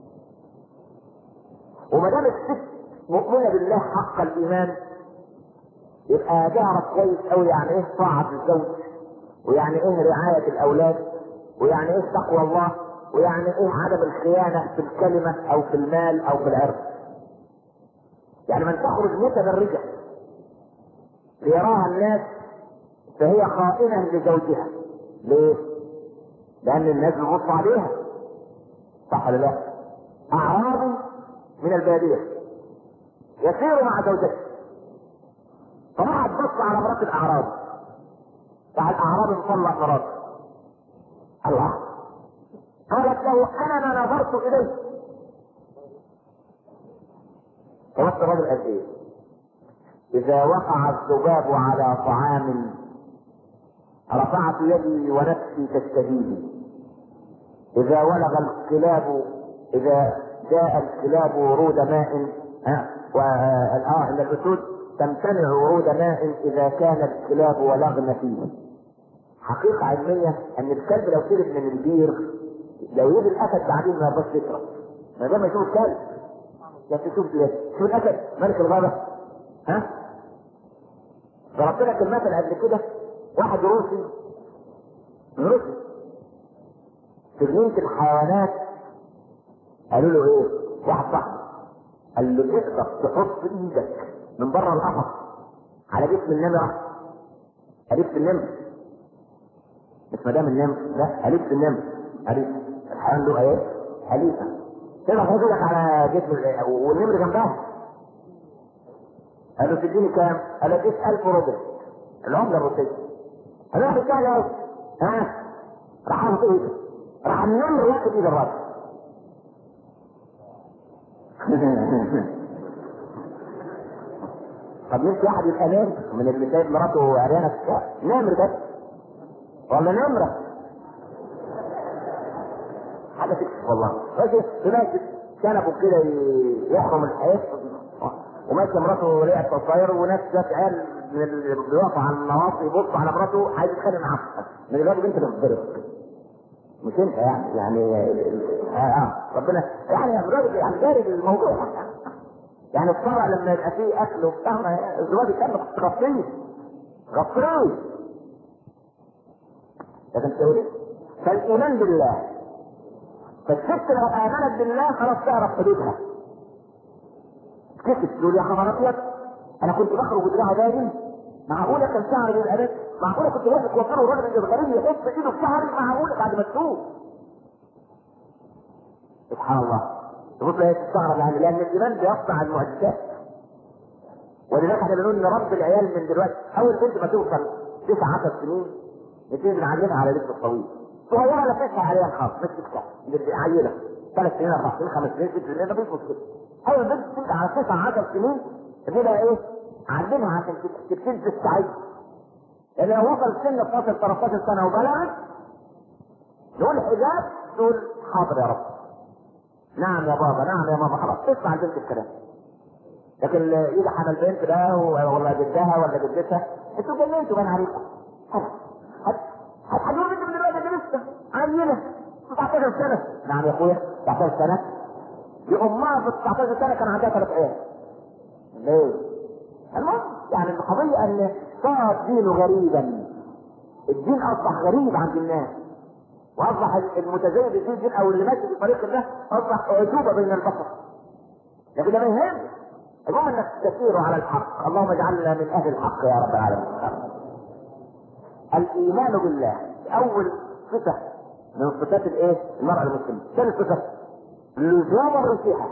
[SPEAKER 1] وما دام الست مؤمنة بالله حق الايمان، يبقى تعرف كويس قوي يعني ايه طاعة الزوج، ويعني ايه رعاية الاولاد، ويعني ايه تقوى الله، ويعني ايه عدم الخيانة في الكلمة او في المال او في العرض. يعني من تخرج متبرجة ليراها الناس فهي خائنة لزوجها. ليه؟ لان الناس بيبصوا عليها، صح ولا لا؟ اعرابي من البادية يسير مع زوجته، فراح تبص على مرات الاعراب، بتاع الاعراب مطلق مراته. الله، قالت له انا ما نظرت اليه. فوصل الرجل قد ايه؟ اذا وقع الذباب على طعام رفعت يدي ونفسي تستجيبي. اذا ولغ الكلاب، اذا جاء الكلاب ورود ماء، ان الاسود تمتنع ورود ماء اذا كان الكلاب ولغن فيه. حقيقة علمية ان الكلب لو شرب من البير، لو يجي الاسد بعدين ما يبقاش يشرب، ما دام يشوف الكلب. لكن شوف الاسد ملك الغابة، ها؟ ضربت لك المثل قبل كده، واحد روسي من روسيا في جنينة الحيوانات، قالوا له ايه؟ واحد صاحبه قال له تقدر تحط ايدك من بره القفص على جسم النمرة؟ أليف النمر، مش مدام النمر، لا أليف النمر، أليف الحيوان له ايه؟ أليفة. تقدر تحط ايدك على جسم والنمر جنبها؟ قال له تديني كام؟ قال له 1000 روبل العملة الروسية. قال له بتاعي ايه؟ ها؟ راح حاطط ايده، راح النمر واخد ايد الراجل. طب نفسي واحد يبقى نمر من اللي سايب مراته عريانه في الشارع، نمر ده ولا نمره؟ حاجه تكشف والله. ماشي ماشي كنبه كده يحرم الحياه، وماشي مراته لقيت تصاير وناس جت عيال من اللي بيقفوا على النواصي يبصوا على مراته عايز يتخانق معاها من الراجل انت اللي بتضرب مش انت يعني ربنا يعني الراجل يعني دارج الموضوع يعني الصرع لما يبقى فيه اكل وبتاع الزواج كان غطيه لكن تقول فالايمان بالله، فالست لو امنت بالله خلاص تعرف حدودها. كيف تقول يا خبر ابيض انا كنت بخرج بدراع دايم، معقوله كان شعري بيبقى بس، معقوله كنت واقف وفره الراجل الغريب يحط ايده في شعري، معقوله بعد ما تسوق. سبحان الله. تبص هي تستغرب يعني لان الايمان بيصنع المعجزات. ولذلك احنا بنقول ان رب العيال من دلوقتي اول بنت ما توصل 9-10 سنين نبتدي نعلمها على لبس الطويل. صغيره لا تسعى عليها خالص مش تسعى عيله 3 سنين 4 سنين 5 سنين 6 سنين مفيش مشكله. اول بنت تبدا على 9-10 سنين تبدا ايه؟ علمها عشان تبتدي تستعد. لان لو وصل سن 12-13 سنه وبلغت تقول حجاب تقول حاضر يا رب. نعم يا بابا نعم يا ماما خلاص تسمع البنت الكلام. لكن يجي حمل بنت ده ولا جدها ولا جدتها انتوا جننتوا بان عليكم. هتحجبوا بنت من دلوقتي دي لسه عينه 19 سنه. نعم يا اخويا 19 سنه دي امها في 19 سنه كان عندها 3 عيال. ليه؟ المهم يعني القضيه ان صار الدين غريبا. الدين اصبح غريب عند الناس، واصبح المتزين بالدين او اللي ماشي في طريق الله اصبح اعجوبه بين البشر. لكن ده ما يهمش، المهم انك تسير على الحق. اللهم اجعلنا من اهل الحق يا رب العالمين. الايمان بالله اول صفه من صفات الايه؟ المرأة المسلمة. ثاني صفه لزوم النصيحة.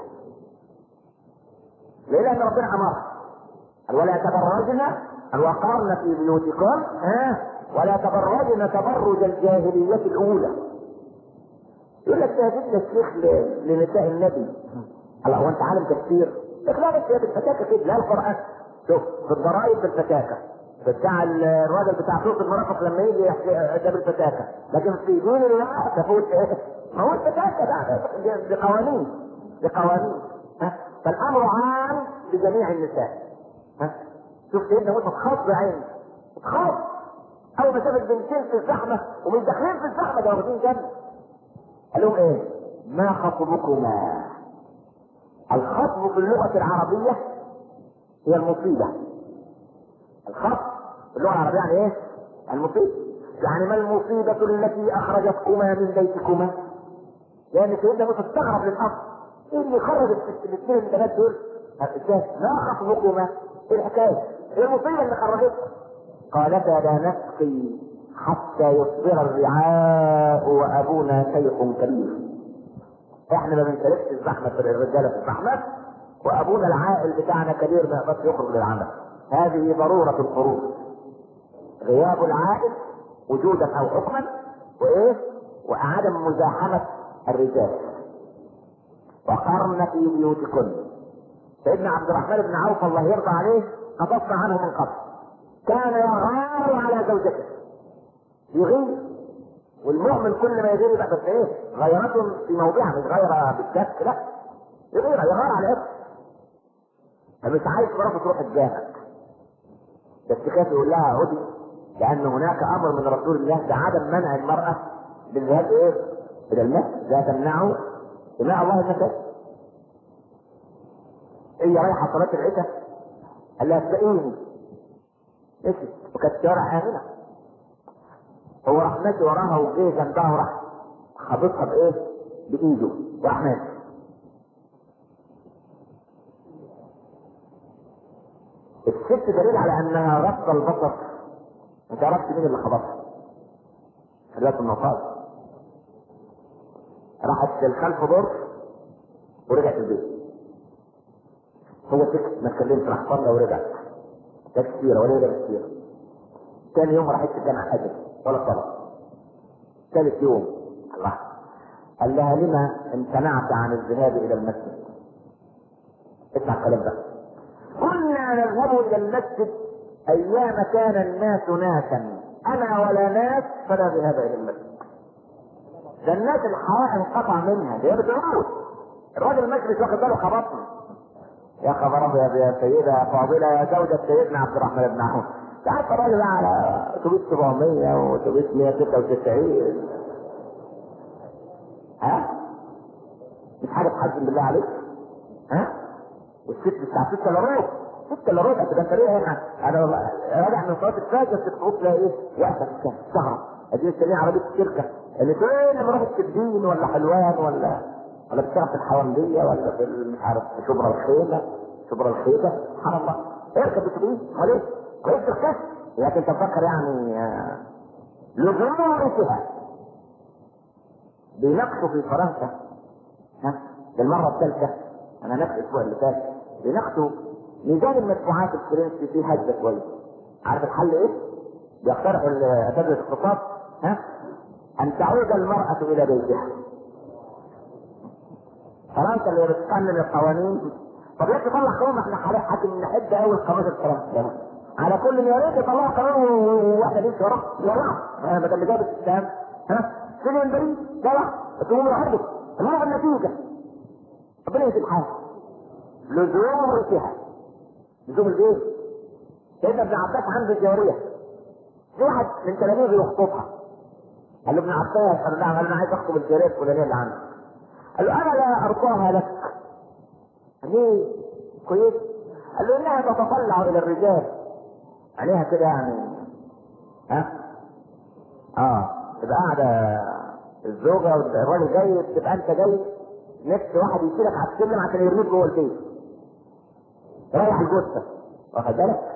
[SPEAKER 1] ليه؟ لان ربنا امرها قال ولا تبرجن وقرن في بيوتكم ولا تبرجن تبرج الجاهلية الاولى. يقول لك تهديد الشيخ لنساء النبي. هلا هو انت عالم تفسير؟ لك لا بس هي بالفتاكه كده. لا القران شوف في الضرائب بالفتاكه، بتاع الراجل بتاع صوت المرافق لما يجي ده بالفتاكه، لكن في دين الله تفوت ايه؟ ما هو الفتاكه ده بقوانين فالامر عام لجميع النساء. شوف سيدنا موسى اتخض عيني اتخض اول ما شافت بنتين في الزحمه ومش داخلين في الزحمه ده واخدين جنب. قال لهم ايه؟ ما خطبكما؟ الخطب في اللغة العربية هي المصيبة. الخطب في اللغة العربية يعني ايه؟ المصيبة. يعني ما المصيبة التي اخرجتكما من بيتكما؟ لان سيدنا موسى استغرب للأمر. ايه اللي خرج الاثنين البنات دول؟ ما خطبكما؟ ايه الحكاية؟ ايه المصيبة اللي خرجتكم؟ قالتا لا نسقي حتى يصدر الرعاء وابونا شيخ كبير. احنا ما بنشاركش الزحمه في الرجاله في الزحمه، وابونا العائل بتاعنا كبير ما يقدرش يخرج للعمل. هذه ضروره الخروج. غياب العائل وجودا او حكما وايه؟ وعدم مزاحمه الرجال. وقرن في بيوتكن. سيدنا عبد الرحمن بن عوف الله يرضى عليه قصصنا عنه من قبل. كان يغار على زوجته. يغير والمؤمن كل ما يغير يبقى بس ايه؟ غيرة في موضعها مش غيرة بالشك، لا يغير على ايه؟ فمش عايز مراته تروح الجامع بس خاف يقول لها عودي، لان هناك امر من رسول الله بعدم منع المرأة بالذهاب ايه؟ الى المسجد. لا تمنعوا اماء الله المساجد. هي رايحة صلاة العشاء قال لها اسبقيني مشي وكانت الشوارع آمنة. هو راح ماشي وراها وجه جنبها وراح خبطها بايه؟ بايده وراح ماشي. الست دليل على انها غض البصر ما تعرفش مين اللي خبطها. خلات النقاط راحت للخلف دور ورجعت البيت. هو سكت ما اتكلمش راح صلى ورجع. ده كتيرة ولا ده كتيرة. ثاني يوم راحت الجامعة حاجة ولا صلاة. ثالث يوم الله قال لها لما امتنعت عن الذهاب الى المسجد؟ اسمع الكلام ده. كنا نذهب الى المسجد ايام كان الناس ناسا، انا ولا ناس فلا ذهاب الى المسجد. ده الناس الحياة انقطع منها، دي بتعود. الراجل ماشي مش واخد باله خبطني. يا خبر ابيض يا سيدة فاضلة يا زوجة سيدنا عبد الرحمن بن عوف. تعرف الراجل على اتوبيس 700 واتوبيس 196. ها؟ مش حاجة تحزن بالله عليك؟ ها؟ والست الساعة 6 الا ربع. 6 الا ربع ده انت ليه هنا؟ انا راجع من صلاة الفجر تبقى تلاقي ايه؟ واقفة في الشهر. ادي مستنيه عربية الشركة اللي فين لما رحت الدين ولا حلوان ولا بتشتغل في الحوامدية ولا في مش عارف شبرا الخيمة شبرا الخيمة. سبحان الله. اركب اتوبيس امال ايه؟ كويس تركز. لكن تفكر يعني لزومها بيناقشوا في فرنسا. ها؟ للمرة الثالثة انا نفس الاسبوع اللي فات بيناقشوا ميزان المدفوعات الفرنسي فيه هجة كويس. عارف الحل ايه؟ بيقترحوا اساتذة الاقتصاد ان تعود المرأة الى بيتها. فرنسا اللي بتقنن القوانين. طب ليه تطلع قانون؟ احنا حاكم نحب قوي القانون الفرنسي على كل يا ريت يطلعوا قانون واحنا ليش وراه وراه بدل اللي جاب السلام. ها فين البريد؟ لا تقوم لوحده الله النتيجة. ربنا يهدي الحال. لزوم ريتها لزوم البيت. سيدنا ابن عباس عنده جارية في واحد من تلاميذه يخطبها. قال له ابن عباس قال له نعم. قال له انا عايز اخطب الجارية الفلانية اللي عندك. قال له انا لا ارضاها لك. ليه؟ كويس؟ قال له انها تتطلع الى الرجال عليها كده يعني. ها؟ تبقى قاعدة الزوجة والراجل جاي تبقى انت جاي نفس واحد يشيلك على السلم عشان يرميك جوه البيت. رايح الجثة واخد بالك؟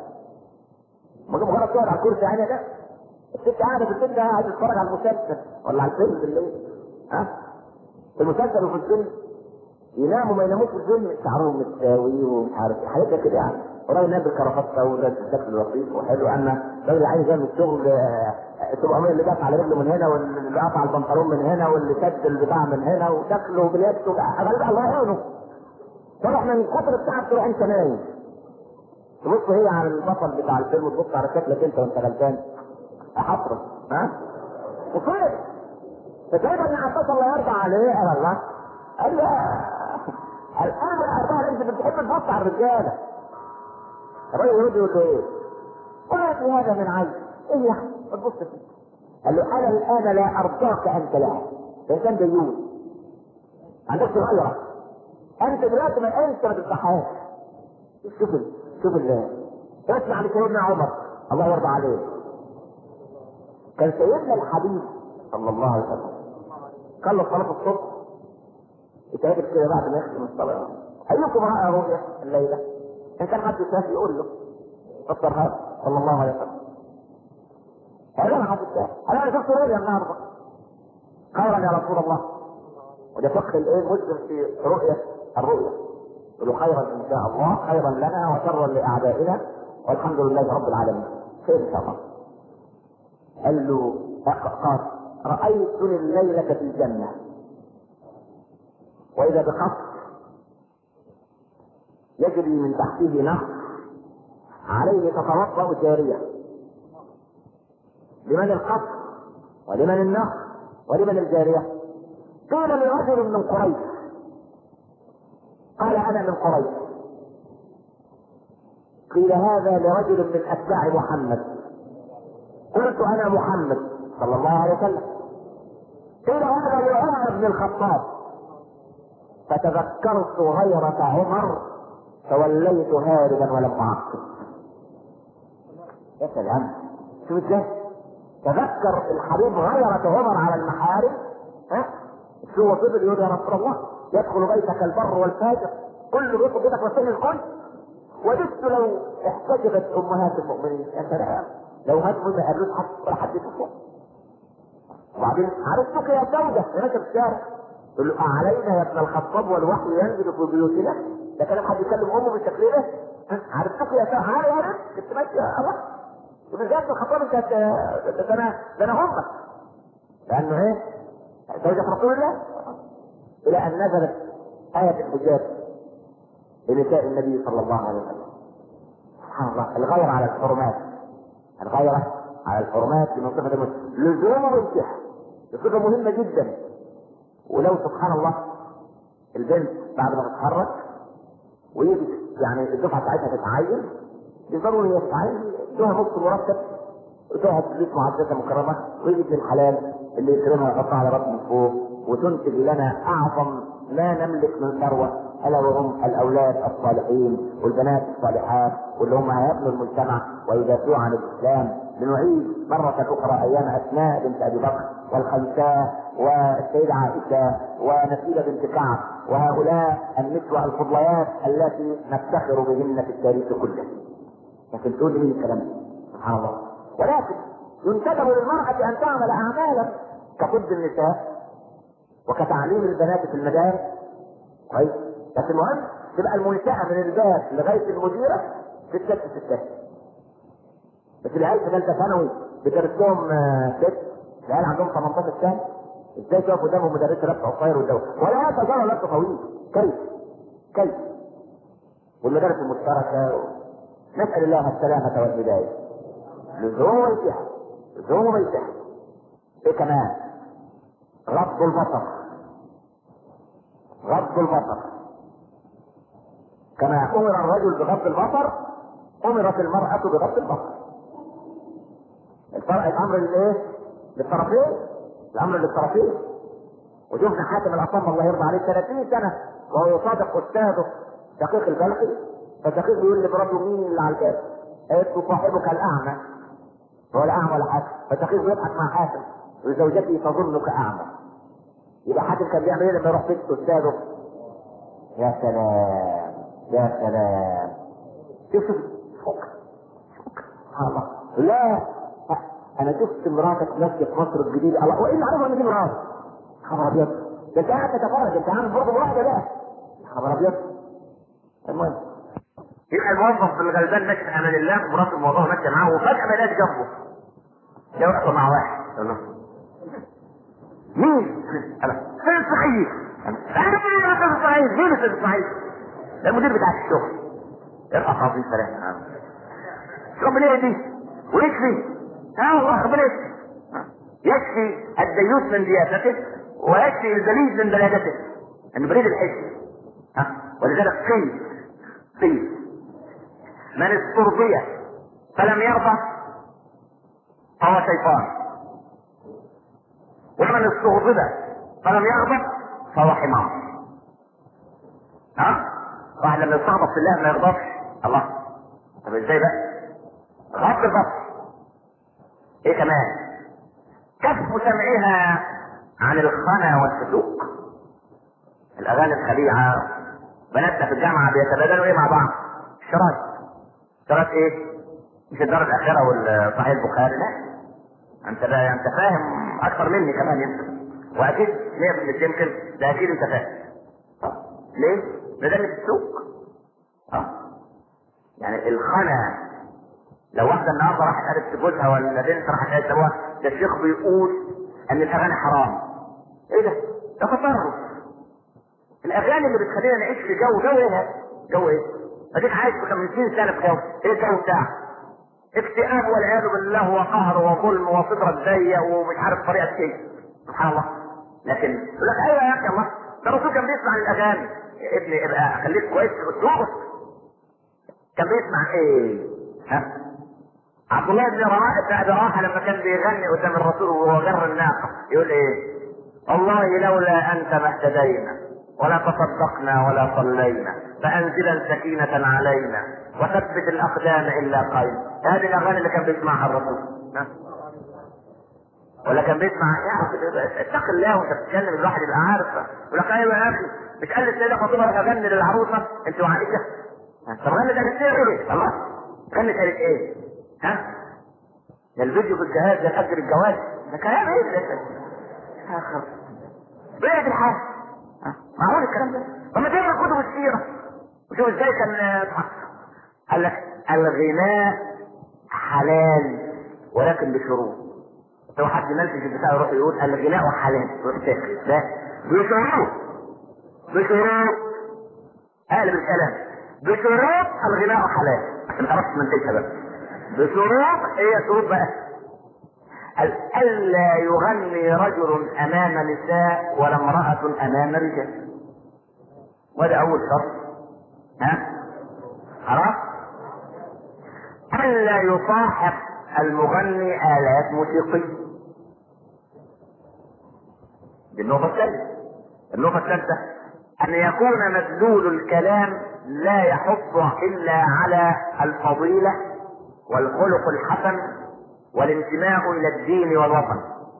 [SPEAKER 1] مجرد تقعد على الكرسي يعني ده الست قاعدة في البيت قاعدة تتفرج على المسلسل ولا على الفيلم بالليل. ها؟ في المسلسل وفي الفيلم يناموا ما يناموش في الفيلم شعرهم متساوي ومش عارف ايه حاجات كده يعني. وراجل نام بالكرافته ولابس الشكل اللطيف وحلو. اما راجل عايز يعمل الشغل 700 اللي دافع على رجله من هنا واللي قطع البنطلون من هنا واللي شد البتاع من هنا وشكله بلبسه غريب الله يعينه. تروح من كتر التعب تروح انت نايم. تبص هي على البطل بتاع الفيلم وتبص على شكلك انت وانت غلبان. احطرك ها؟ وفين؟ فسيدنا ابن عباس الله يرضى عليه قال الله قال له الان الاربعه انت بتحب تبص على الرجاله. الراجل يقول له ايه؟ قلت لي هذا من عيب. ايه يعني؟ تبص فيه. قال له انا الان لا ارضاك انت لا. انسان ديون عندك صغيره انت دلوقتي ما تفتحهاش. شوف اسمع لسيدنا عمر الله يرضى عليه. كان سيدنا الحبيب صلى الله عليه وسلم خلص صلاه الصبح يتقابل كده بعد ما يختم الصلاه. ايكم راى رؤيا الليله؟ ان كان حد شاف يقول له فسرها صلى الله عليه وسلم. انا حد شاف انا شفت رؤيا النهارده خيرا يا رسول الله. وده فقه الايه مسلم في الرؤيا يقول خيرا ان شاء الله خيرا لنا وشرا لاعدائنا والحمد لله رب العالمين. خير ان شاء الله. قال له قال رايتني الليله في الجنه واذا بقصر يجري من تحته نهر عليه تتوضا جاريه. لمن القصر ولمن النهر ولمن الجاريه؟ قيل لرجل من قريش. قال انا من قريش. قيل هذا لرجل من اتباع محمد. قلت انا محمد صلى الله عليه وسلم. قيل هذا لعمر بن الخطاب. فتذكرت غيرة عمر فوليت هاربا ولم اعقب. يا سلام شوف ازاي تذكر الحبيب غيرة عمر على المحارم. ها شو فضل يقول يا رسول الله يدخل بيتك البر والفاجر كل بيت بيتك وسن الكل. وددت لو احتجبت امهات المؤمنين. يا سلام لو هدموا ما قالوش حد ولا حد يشوفه. وبعدين عرفتك يا سودة هناك في الشارع يقول له علينا يا ابن الخطاب والوحي ينزل في بيوتنا. ده كلام حد يكلم امه بالشكل ده. عرفتك يا سودة عارف كنت ماشي يا الله. وبالذات الخطاب انت ده انا امك لانه ايه زوجة رسول الله. الى ان نزلت آية الحجاب لنساء النبي صلى الله عليه وسلم. سبحان الله، الغيرة على الحرمات، الغيرة على الحرمات من صفة المسلم، لزوم وانتحاء، صفة مهمة جدا. ولو سبحان الله البنت بعد ما تتخرج ويجي يعني الدفعة بتاعتها تتعين، يقدروا هي تتعين يدوها نص مرتب وتقعد في بيت معززة مكرمة، ويجي ابن الحلال اللي يكرمها ويحطها على راسه من فوق وتنتج لنا أعظم ما نملك من ثروة، ألا وهم الأولاد الصالحين والبنات الصالحات واللي هم هيبنوا المجتمع ويدافعوا عن الإسلام. لنعيد مرة أخرى أيام أسماء بنت أبي بكر والخنساء والسيدة عائشة ونسيبة بنت كعب وهؤلاء النسوة الفضليات التي نفتخر بهن في التاريخ كله. لكن تقول لي الكلام ده سبحان الله. ولكن ينتدب للمرأة أن تعمل أعمالا كطب النساء وكتعليم البنات في المدارس كويس، لكن المهم تبقى المنشأة من الباب لغاية المديرة في الست. بس العيال في ثالثة ثانوي بتدرس لهم ست، العيال عندهم 18 سنة، ازاي تقف قدامهم مدرسة لابسة قصير والدولة ولا تزال لابسة طويل؟ كيف والمدارس المشتركة. نسأل الله السلامة والهداية. لزوم وانتحاء. ايه كمان؟ غض البصر. كما امر الرجل بغض البصر امرت المرأة بغض البصر. الامر للايه؟ للطرفين. وشوفنا حاتم الاصم الله يرضى عليه 30 سنة وهو يصادق استاذه دقيق البلخي، فالدقيق بيقول لمراته مين اللي على الباب؟ قالت له صاحبك الاعمى. هو لا اعمى ولا حاجه، فالدقيق بيضحك مع حاتم وزوجتي تظنك اعمى. يبقى حاتم كان بيعمل ايه لما يروح بيت استاذه؟ يا سلام شوف سبحان الله. لا انا شفت مراتك ماشيه في مصر الجديده، الله وايه اللي عرفها ان دي مراتك؟ خبر ابيض، ده انت قاعد تتفرج، انت عامل برضه واحده بقى. خبر ابيض. المهم يبقى الموظف الغلبان ماشي في امان الله ومرات الموضوع ماشيه معاه وفجاه ما يلاقيش جنبه، لو يقف مع واحد يقول له مين؟ انا فين صحيح؟ انا صحيح مين اللي صحيح؟ ده المدير بتاع الشغل. ارفع قاضي سلام ربنا يهديه ويكفي. والله ربنا يكفي الديوث من دياسته ويكفي البليد من بلادته، ان بريد الحج. ولذلك قيل من استرضي فلم يرضى فهو شيطان، ومن استغضب فلم يرضى فهو حمار. واحد لما يستغضب في الله ما يرضاش الله. طب ازاي بقى؟ غض البصر. ايه كمان؟ كف سمعها عن الخنا والفسوق. الاغاني الخليعه، بناتنا في الجامعه بيتبادلوا ايه مع بعض؟ شرايط ايه؟ مش الدار الاخره والصحيح البخاري، لا. انت فاهم اكثر مني كمان يمكن، واكيد 100% يمكن، ده اكيد انت فاهم. ليه؟ ده في السوق. يعني الخنا، لو واحده النهارده راحت قالت لجوزها ولا بنت راحت قالت لابوها ده الشيخ بيقول ان الاغاني حرام. ايه ده؟ ده تطرف. الاغاني اللي بتخلينا نعيش في جو ايه؟ اديك عايش في 50 سنه في جو، ايه الجو بتاعك؟ اكتئاب والعياذ بالله وقهر وظلم وصدر ضيق ومش عارف طريقه ايه. سبحان الله. لكن يقول لك ايوه يا اخي الله، ده الرسول كان بيسمع الاغاني. يا ابني ابقى خليك كويس في اسلوبك. كان بيسمع ايه؟ عبد الله بن رواحه لما كان بيغني قدام الرسول وهو جر الناقه يقول ايه؟ والله لولا انت ما اهتدينا ولا تصدقنا ولا صلينا فانزلا سكينة علينا وثبت الاقدام الا قيم. هذه الاغاني اللي كان بيسمعها الرسول. ولا كان بيسمع اتق الله وانت بتتكلم، الواحد يبقى عارف. يقول لك ايوه يا اخي مش قال السيده فاطمه اغني للعروسه انت وعائشه؟ طب غنت قالت ايه؟ الله غنت قالت ايه؟ ده الفيديو في الجهاز ده اجر الجواز، ده كلام ايه ده؟ بعد الحال معقول الكلام ده؟ لما تقرا كتب السيره وشوف ازاي كان قال لك الغناء حلال ولكن بشروط. لو حد منتج البتاع يروح يقول الغناء حلال لا بشروط. قالب الكلام بشروط الغناء حلال عشان تعرف منتجها بس. بشروط، ايه شروط بقى؟ الا يغني رجل امام نساء ولا امرأة امام رجال. وده اول شرط. ها خلاص. الا يصاحب المغني آلات موسيقية. دي النقطة الثالثة. النقطة الثالثة ان يكون مدلول الكلام لا يحض الا على الفضيلة والخلق الحسن والانتماء الى الدين والوطن.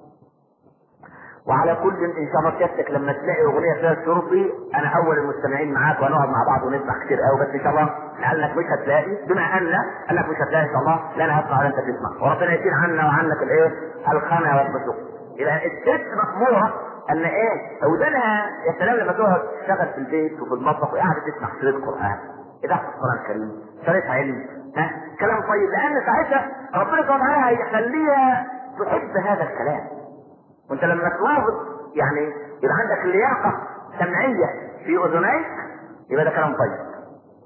[SPEAKER 1] وعلى كل ان شاء الله سيادتك لما تلاقي اغنيه فيها الشروط دي انا اول المستمعين معاك وهنقعد مع بعض ونسمع كتير قوي، بس ان شاء الله لانك مش هتلاقي، بما انك مش هتلاقي ان شاء الله لا انا هسمع ولا انت تسمع، وربنا يشيل عنا وعنك الايه؟ الخنا والفسوق. يبقى الست مأموره ان ايه؟ ودانها يا سلام لما تقعد تشتغل في البيت وفي المطبخ وقاعده تسمع شريط قران، اذاعه القران الكريم، شريط علم، كلام طيب، لان ساعتها ربنا سبحانه وتعالى هيخليها تحب هذا الكلام. وانت لما تواظب يعني يبقى عندك لياقه سمعيه في اذنيك، يبقى ده كلام طيب.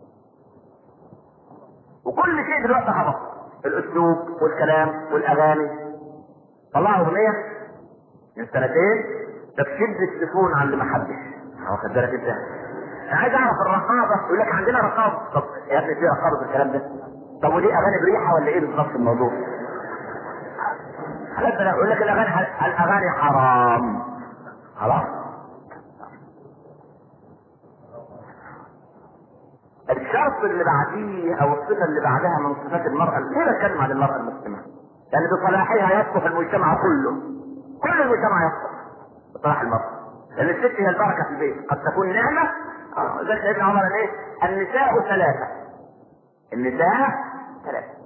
[SPEAKER 1] وكل شيء دلوقتي هبط، الاسلوب والكلام والاغاني. طلعوا اغنيه من سنتين تشد السفون عن اللي ما حدش واخد بالك انت. انا عايز اعرف الرقابه، يقول لك عندنا رقابه. طب يا ابني في رقابه في الكلام ده؟ طب ودي اغاني بريحه ولا ايه بالظبط الموضوع؟ يقول لك الاغاني حرام. خلاص. الشرط اللي بعديه او الصفه اللي بعدها من صفات المراه، ليه بتكلم عن المراه المسلمه؟ لان بصلاحها يصلح المجتمع كله، كل المجتمع يصلح بصلاح المراه. لان الست هي البركه في البيت، قد تكون نعمه. زي سيدنا عمر ايه؟ النساء ثلاثه. النساء ثلاثه.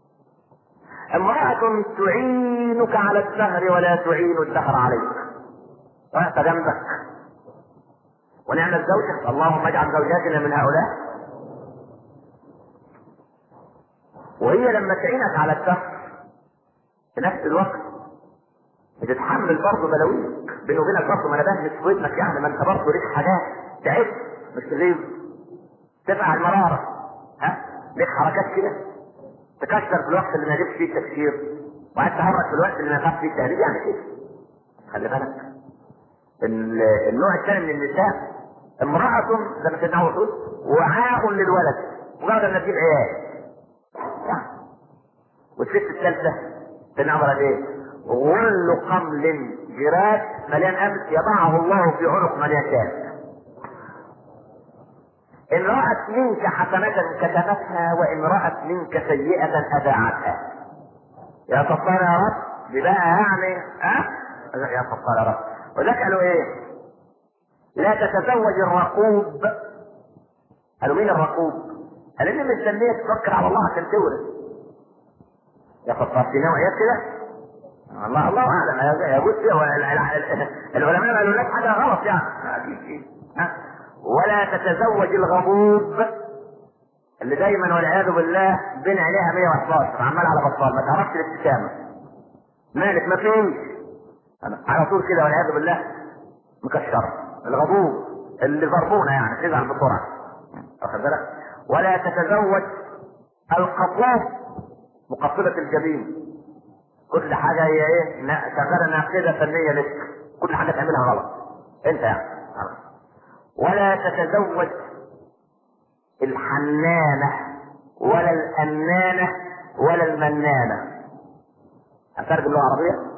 [SPEAKER 1] امرأة تعينك على الدهر ولا تعين الدهر عليك. وقت جنبك. ونعم الزوجة، اللهم اجعل زوجاتنا من هؤلاء. وهي لما تعينك على الدهر في نفس الوقت بتتحمل برضه بلاويك. بيني وبينك برضه ما انا بهمس في ودنك، يعني ما انت برضه ليك حاجات تعبت مش تغيب. تفقع المرارة، ليك حركات كده تكسر في الوقت اللي ما جبتش فيه التكسير، وعايز تهرج في الوقت اللي ما خدش فيه التهريج، يعني كده. خلي بالك. النوع الثاني من النساء امرأة زي ما سيدنا يقول وعاء للولد، مجرد ان تجيب عيال. والست الثالثة سيدنا عمر قال ايه؟ غل قمل جراد مليان امس يضعه الله في عنق من يشاء. ان رأت منك حسنة كتمتها وان رأت منك سيئة اذاعتها. يا ستار يا رب. دي بقى يعني يا ستار يا رب. وذاك قالوا ايه؟ لا تتزوج الرقوب. قالوا مين الرقوب؟ قال اني مستنيه تفكر على الله عشان تورث. يا ستار في نوعيات كده؟ الله اعلم. يا بص العلماء قالوا لك حاجه غلط يعني. ولا تتزوج الغضوب اللي دايما والعياذ بالله بين عينيها 111 عمال على بطال ما تعرفش الابتسامه. مالك ما فيش على طول كده والعياذ بالله مكشره. الغضوب اللي ضربونا يعني تزعل بسرعه. واخد بالك؟ ولا تتزوج القطوف مقفله الجبين. كل حاجه هي ايه؟ شغاله نافذه فنيه لك، كل حاجه تعملها غلط انت يعني. ولا تتزوج الحنانة ولا الأنانة ولا المنانة. أترجم اللغة العربية.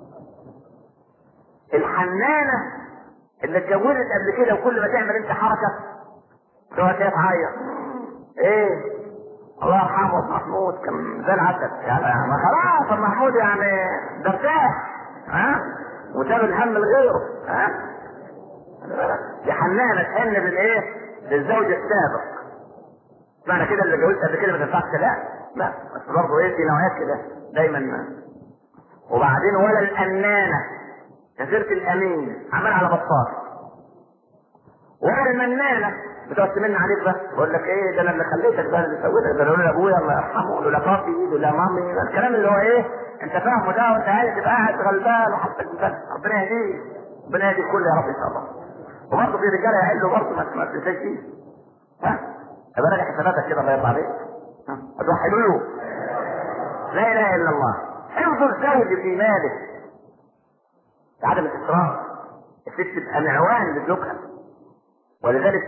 [SPEAKER 1] الحنانة اللي اتجوزت قبل كده وكل ما تعمل انت حركة تقعد تعيط. ايه الله يرحمه محمود كان زي العسل يعني. ما خلاص محمود يعني ده ارتاح وساب الهم لغيره. دي حنانة تحن بالايه؟ للزوج السابق. معنى كده اللي جوزت قبل كده ما تنفعش؟ لا بس برضه ايه؟ في نوعيات كده دايما. وبعدين ولا الأنانة كثيرة الأمين عمال على بطال. ولا المنانة بتقعد تمن عليك بس بقول لك ايه ده انا اللي خليتك، ده اللي سويتك، ده لولا ابويا الله يرحمه، لولا بابي، لولا مامي. الكلام اللي هو ايه؟ انت فاهمه ده وانت عايز تبقى قاعد غلبان وحطك مثال. ربنا يهديك، ربنا يهدي الكل يا رب ان شاء الله. وبرضه في رجاله يحلوا برضه ما تنساش فيه. ابقى راجع حساباتك كده الله يرضى عليك. هتوحدوا لا اله الا الله. حفظ الزوج في ماله، عدم الاسراف. الست تبقى معوان لزوجها. ولذلك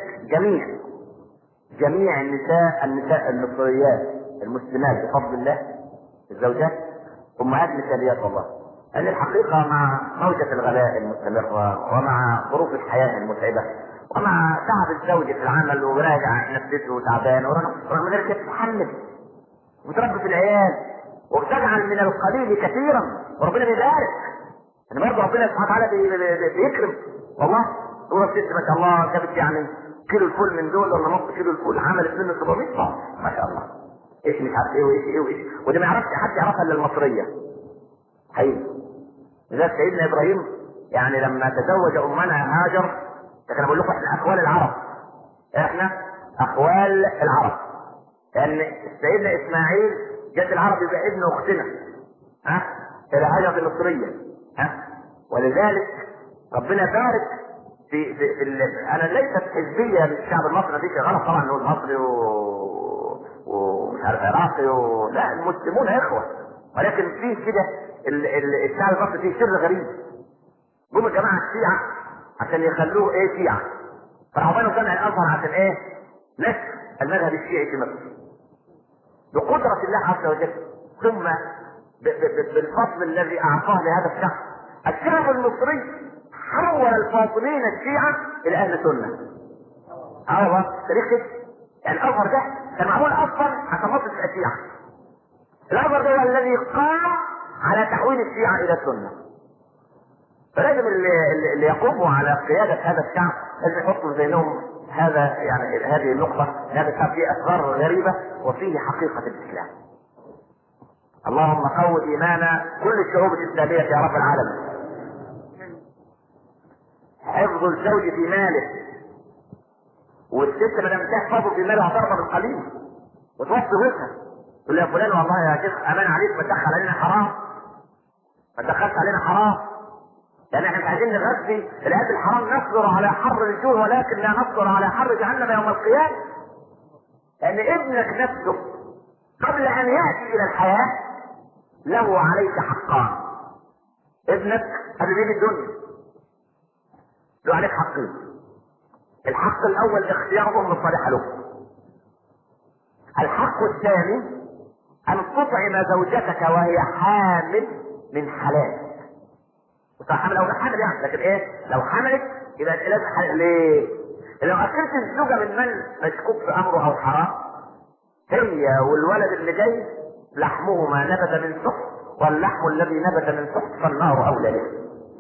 [SPEAKER 1] جميع النساء المصريات المسلمات بفضل الله الزوجات امهات مثاليات والله. لان الحقيقه مع موجة الغلاء المستمرة ومع ظروف الحياة المتعبة ومع تعب الزوج في العمل وراجع نفسه تعبان ورغم ذلك تتحمل وتربي في العيال وبتجعل من القليل كثيرا وربنا بيبارك. يعني برضه ربنا سبحانه وتعالى بيكرم والله. هو الست ما شاء الله جابت يعني كيلو الفول من دول ولا نص كيلو الفول عملت منه 700 طن ما شاء الله. ايش مش عارف ايه وايش ايه وايش، وده ما يعرفش حد يعرفها الا المصريه حقيقي. لذلك سيدنا ابراهيم يعني لما تزوج امنا هاجر، لكن بقول لكم احنا اخوال العرب، احنا اخوال العرب، لان سيدنا اسماعيل جد العرب يبقى ابن اختنا الى هاجر المصريه ولذلك ربنا بارك انا ليست حزبيه للشعب المصري، دي غلط طبعا نقول مصري ومش عارف عراقي لا المسلمون اخوه، ولكن فيه كده الشعب المصري فيه سر غريب. جم الجماعه الشيعه عشان يخلوه ايه شيعه، فراحوا بنوا جامع الازهر عشان ايه نشر المذهب الشيعي في مصر بقدره الله عز وجل، ثم بالفضل الذي اعطاه لهذا الشعب المصري حول الفاطميين الشيعة الى اهل سنة. والله تاريخ كده. يعني الازهر ده كان معمول اصلا عشان مصر تبقى شيعة. الازهر ده هو الذي قام على تحويل الشيعة الى السنة. فلازم اللي يقوموا على قيادة هذا الشعب لازم يحطوا في ذهنهم هذا يعني هذه النقطة، هذا الشعب فيه اسرار غريبة وفيه حقيقة الاسلام. اللهم قوّ ايمان كل الشعوب الاسلامية يا رب العالمين. حفظ الزوج في ماله، والست ما دام تحفظه في مالها ضربه بالقليل وتوصي جوزها تقول له يا فلان والله يا شيخ امان عليك ما تدخل علينا حرام، ما تدخلش علينا حرام، لان احنا مش عايزين نغذي العيال الحرام نصبر على حر الجوع ولكن لا نصبر على حر جهنم يوم القيامه. لان ابنك نفسه قبل ان ياتي الى الحياه له عليك حقان. ابنك قبل يجي الدنيا له عليك حقين. الحق الاول اختيار ام الصالحه له. الحق الثاني ان تطعم زوجتك وهي حامل من حلال. وصح حامل او حامل يعني، لكن ايه لو حملت يبقى لازم حلال. ليه؟ لو اكلت الزوجه من مشكوك في امره او حرام هي والولد اللي جاي لحمهما نبت من سحت، واللحم الذي نبت من سحت فالنار اولى به.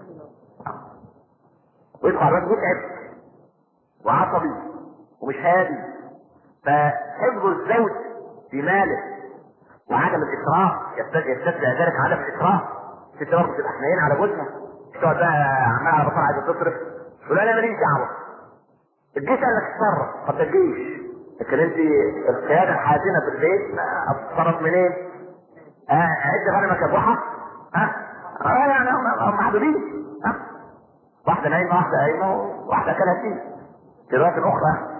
[SPEAKER 1] ويطلع الراجل متعب وعصبي ومش هادي. فحفظ الزوج في ماله وعدم الاسراف يستدعي ذلك عدم الاسراف. الست برضه تبقى حنين على جوزها، مش تقعد بقى عمال على بطال عايزه تصرف تقول انا ماليش دعوه. الجيش قال لك اتصرف، طب الجيش لكن انت القياده الحازمه في البيت اتصرف منين؟ عد غنمك يا ضحى يعني هم محدودين. واحده نايمه واحده قايمه وواحده كلاتين دلوقتي الاخرى.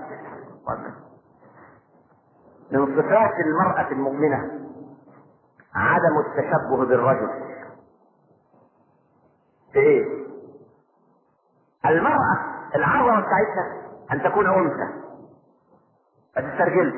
[SPEAKER 1] من صفات المرأة المؤمنة عدم التشبه بالرجل. في ايه؟ المرأة العظمة بتاعتها ان تكون انثى ما تسترجلش.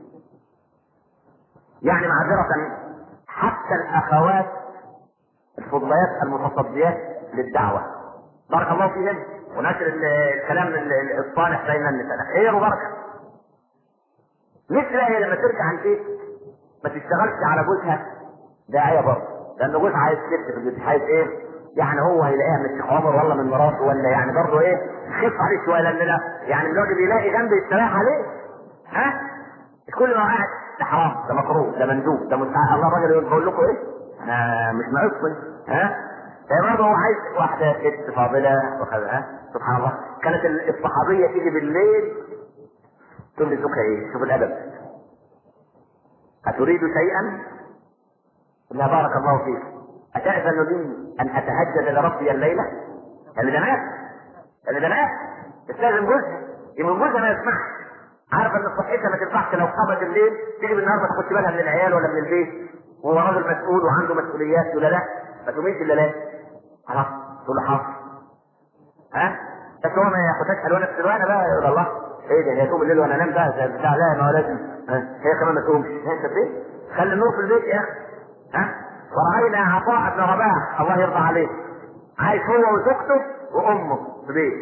[SPEAKER 1] يعني معذرة حتى الاخوات الفضليات المتصديات للدعوة بارك الله فيهم ونشر الكلام الصالح بين النساء خير وبركة. مثل هي لما ترجع عن البيت ما تشتغلش على جوزها داعية برضه، لان جوزها عايز ست في البيت عايز ايه؟ يعني هو هيلاقيها من الشيخ عمر ولا من مراته ولا يعني برضه ايه خف عليه شويه، لان لا يعني الراجل بيلاقي جنبه يستريح عليه. كل ما قاعد ده حرام ده مكروه ده مندوب ده مستحيل. الله الراجل بيقول لكم ايه؟ مش ناقصكم برضه هو عايز واحده ست فاضله وخذها. سبحان الله كانت الصحابيه تيجي بالليل تقول لزوجها ايه؟ شوف الادب. أتريد شيئا؟ لا بارك الله فيك. أتأذن لي أن أتهجد لربي الليلة؟ اللي ده ناس تستاذن جوزها يمكن جوزها ما يسمعش عارفه ان صحتها ما تنفعش لو قامت الليل تيجي بالنهار ما تاخدش بالها من العيال ولا من البيت، وهو راجل مسؤول وعنده مسؤوليات ولا لا، ما تقوميش الا لا خلاص تقول له حاضر. ها بس هو ما ياخدهاش الوان السلوانه بقى، يقول الله ايه ده هي تقوم الليل وانا انام بقى زي بتاع، لا ما هو لازم هي كمان ما تقومش. انت ايه؟ خلي النور في البيت يا اخي. ها ورأينا عطاء بن رباح الله يرضى عليه عايش هو وزوجته وامه في بيت،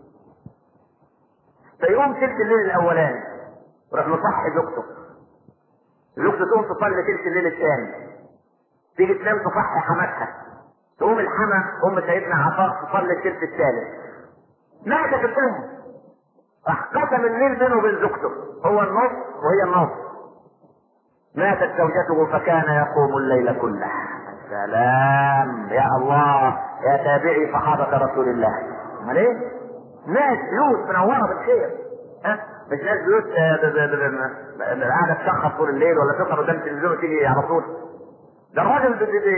[SPEAKER 1] فيقوم تلت الليل الاولاني وراح مصحي زوجته تقوم تصلي تلت الليل الثاني، تيجي تنام تصحي حماتها، تقوم الحما ام سيدنا عطاء تصلي التلت الثالث. ماتت الام، راح قسم الليل بينه وبين زوجته، هو النص وهي النص. ماتت زوجته فكان يقوم الليل كله. سلام يا الله يا تابعي صحابة رسول الله. امال ايه؟ ناس بيوت منوره بالخير، ها مش ناس بيوت قاعده تشخص طول الليل ولا تسهر قدام التلفزيون وتيجي على طول. ده الراجل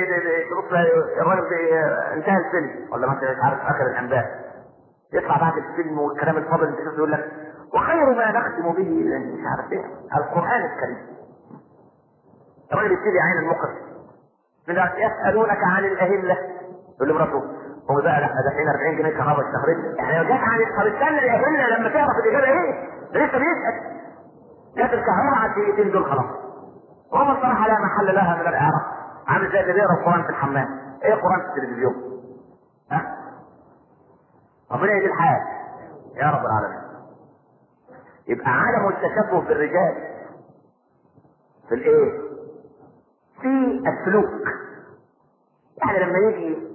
[SPEAKER 1] انتهى الفيلم ولا ما انت مش عارف اخر الانباء، يطلع بعد الفيلم والكلام الفاضل اللي تشوفه يقول لك وخير ما نختم به مش عارف ايه القران الكريم. الراجل يبتدي عين المقر يسالونك عن الاهله، يقول لمراته هو بقى احنا دافعين 40 جنيه كهرباء الشهرين، يعني لو جت عن طب استنى الاهله لما تعرف الاجابه ايه؟ لسه بيسال. جت الكهرباء على الدقيقتين دول خلاص. وهم الصراحه لا محل لها من الاعراب، عامل زي اللي بيقرا القران في الحمام، ايه قران في التلفزيون؟ ها؟ ربنا يهدي الحال يا رب العالمين. يبقى عدم التشبه بالرجال في الايه؟ في السلوك. يعني لما يجي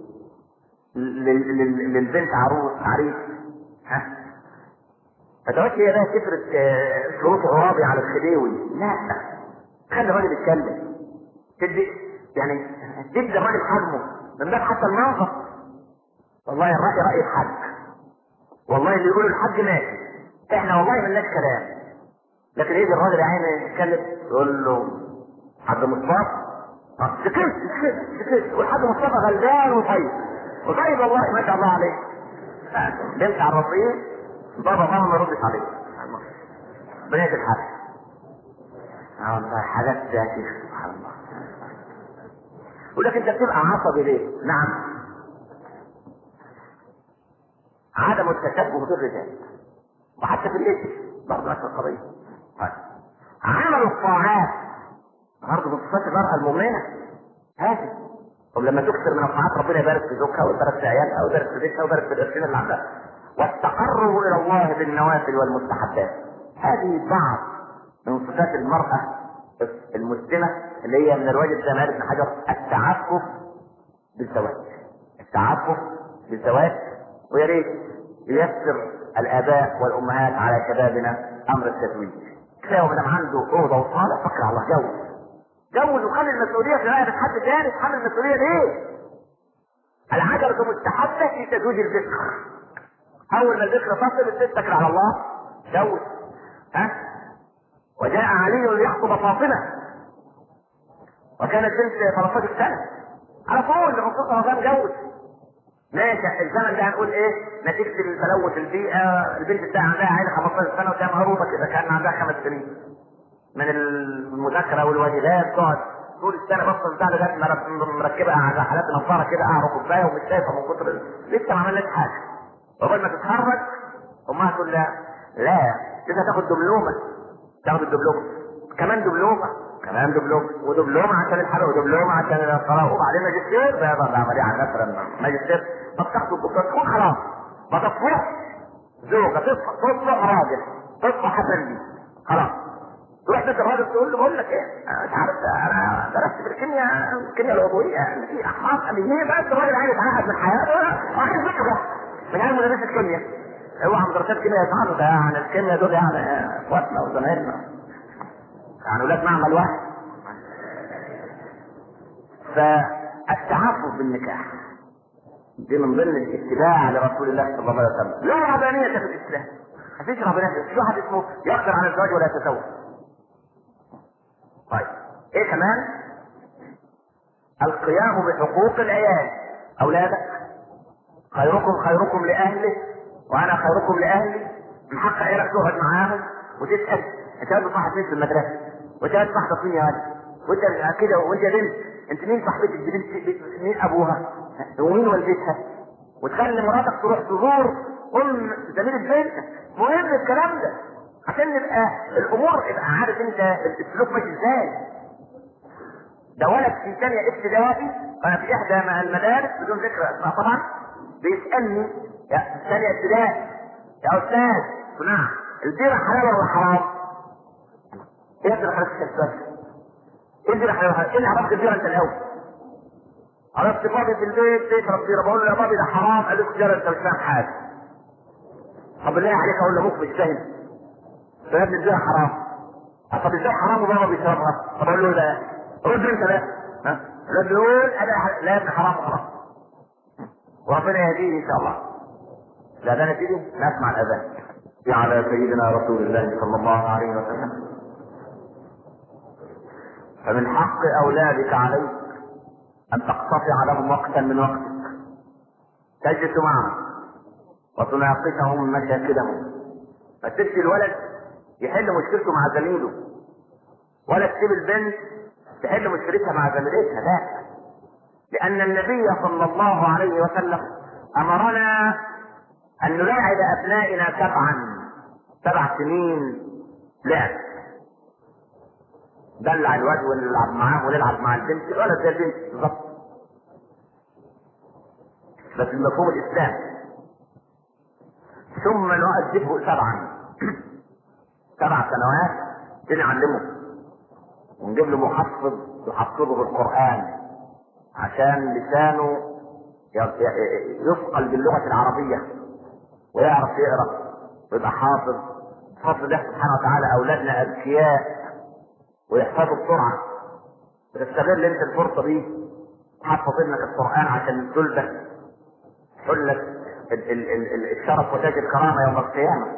[SPEAKER 1] للبنت عريس ها فتقعدش هي بقى تفرد شروط عرابي على الخديوي، لا خلي الراجل يتكلم، تدي يعني تدي الراجل حجمه من باب حتى المنظر. والله الرأي رأي الحج، والله اللي يقولوا الحج ماشي، احنا والله ملناش كلام، لكن يجي الراجل يا عيني يتكلم يقول له حاج مصطفى سكت والحاج مصطفى غلبان وطيب والله ما شاء الله عليه. بنت على الرصيف بابا ما ردش عليه بنيت الحاج. والله حاجات يا شيخ سبحان الله. ولكن انت بتبقى عصبي ليه؟ نعم عدم التشبه بالرجال، وحتى في الاسم برضه نفس القضيه. عمل الطاعات برضه من صفات المرأة المؤمنة هذه. طب لما تكثر من الطاعات ربنا يبارك في زوجها ويبارك في عيالها ويبارك في بيتها ويبارك في القرشين اللي عندها. والتقرب الى الله بالنوافل والمستحبات، هذه بعض من صفات المرأة المسلمة اللي هي من الواجب زي ما قال ابن حجر التعفف بالزواج. التعفف بالزواج، ويا ريت ييسر الاباء والامهات على شبابنا امر التزويج. كفايه ومن عنده اوضه وصاله فكر على الله جوز وخلي المسؤوليه في رقبه حد ثاني. تحمل المسؤوليه ليه؟ العجله مستحبه في تزويج الذكر. اول ما الذكر تصل تتكل على الله جوز. ها وجاء علي ليخطب فاطمه وكانت بنت 13 سنه على طول الرسول صلى الله عليه وسلم جوز. ماشي الزمن ده هنقول ايه؟ نتيجه التلوث البيئه، البنت بتاعها عندها عيله 15 سنه وكان مهروبه كده، كان عندها 5 سنين من المذاكره والواجبات، تقعد طول السنه بطل بتاع ده مركبه على حالات نظاره كده قاعده كوبايه ومش شايفه من كتر لسه ما عملناش حاجه. اول ما تتخرج امها تقول لها لا لسه تاخد دبلومه، تاخد الدبلومه كمان دبلومه ودبلومه عشان الحرق ودبلومه عشان القراءه وبعدين ماجستير. ده عمليه على مثلا ماجستير ما تاخد الدكتور تكون خلاص ما تصلح زوجه تصلح راجل تصلح حسن خلاص. تروح بيت الراجل تقول له بقول لك ايه مش عارف انا درست في الكيمياء العضويه في احماض امينيه، بس الراجل عايز يتعقد من حياته وعايز زوجه من غير مدرسه الكيمياء. اوعى مدرسات الكيمياء يتعاملوا يعني الكيمياء دول يعني اخواتنا وزمايلنا يعني ولاد معمل واحد. فالتعفف بالنكاح دي من ضمن الاتباع لرسول الله صلى الله عليه وسلم. لا رهبانيه في الاسلام، مفيش رهبانيه. في واحد اسمه يقدر على الزواج ولا يتزوج. طيب ايه كمان؟ القيام بحقوق العيال. اولادك خيركم لاهله وانا خيركم لاهلي، من حق عيالك تقعد معاهم وتسال انت قاعد صاحب مين في المدرسه، وانت قاعد صاحبك مين يا ولد، وانت كده، وانت يا بنت انت مين صاحبتك دي، بنت مين ابوها ومين والدتها، وتخلي مراتك تروح تزور ام زميلة بنتك. مهم الكلام ده عشان نبقى الامور يبقى عارف انت السلوك ماشي ازاي. ده ولد في ثانيه ابتدائي وانا في احدى مع المدارس بدون ذكر اسماء طبعا بيسالني يا ثانيه ابتدائي يا استاذ نعم البيره حلال ولا حرام؟ ايه اللي حضرتك السؤال؟ ايه اللي حضرتك؟ ايه اللي عرفت البيره انت الاول؟ عرفت بابي في البيت تشرب بيره، بقول له يا بابي ده حرام، قال لي البيره انت مش فاهم حاجه. طب بالله عليك اقول له ابوك مش فاهم. ده يا ابني البيره حرام. طب ازاي حرام وبابا بيشربها؟ طب اقول له لا رد انت لا ها؟ لا بيقول انا لا يا ابني حرام حرام. وربنا يهديني ان شاء الله. الاذان تيجي نسمع الاذان. على سيدنا رسول الله صلى الله عليه وسلم. فمن حق اولادك عليك ان تقتطع لهم وقتا من وقتك تجلس معهم وتناقشهم مشاكلهم. ما تسيبش الولد يحل مشكلته مع زميله ولا تسيب البنت تحل مشكلتها مع زميلتها، لا. لان النبي صلى الله عليه وسلم امرنا ان نلاعب ابنائنا 7 سنين لعب. دلع الواد ونلعب معاه ونلعب مع البنت، الولد زي البنت بالظبط بس بمفهوم الاسلام. ثم نؤدبه 7 سنوات نعلمه ونجيب له محفظ يحفظه القرآن عشان لسانه يثقل باللغة العربية ويعرف يقرأ ويبقى حافظ. بفضل الله سبحانه وتعالى أولادنا أذكياء ويحفظوا بسرعة. تستغل انت الفرصة دي تحفظ ابنك القرآن عشان تلبس حلة الشرف وتاج الكرامة يوم القيامة.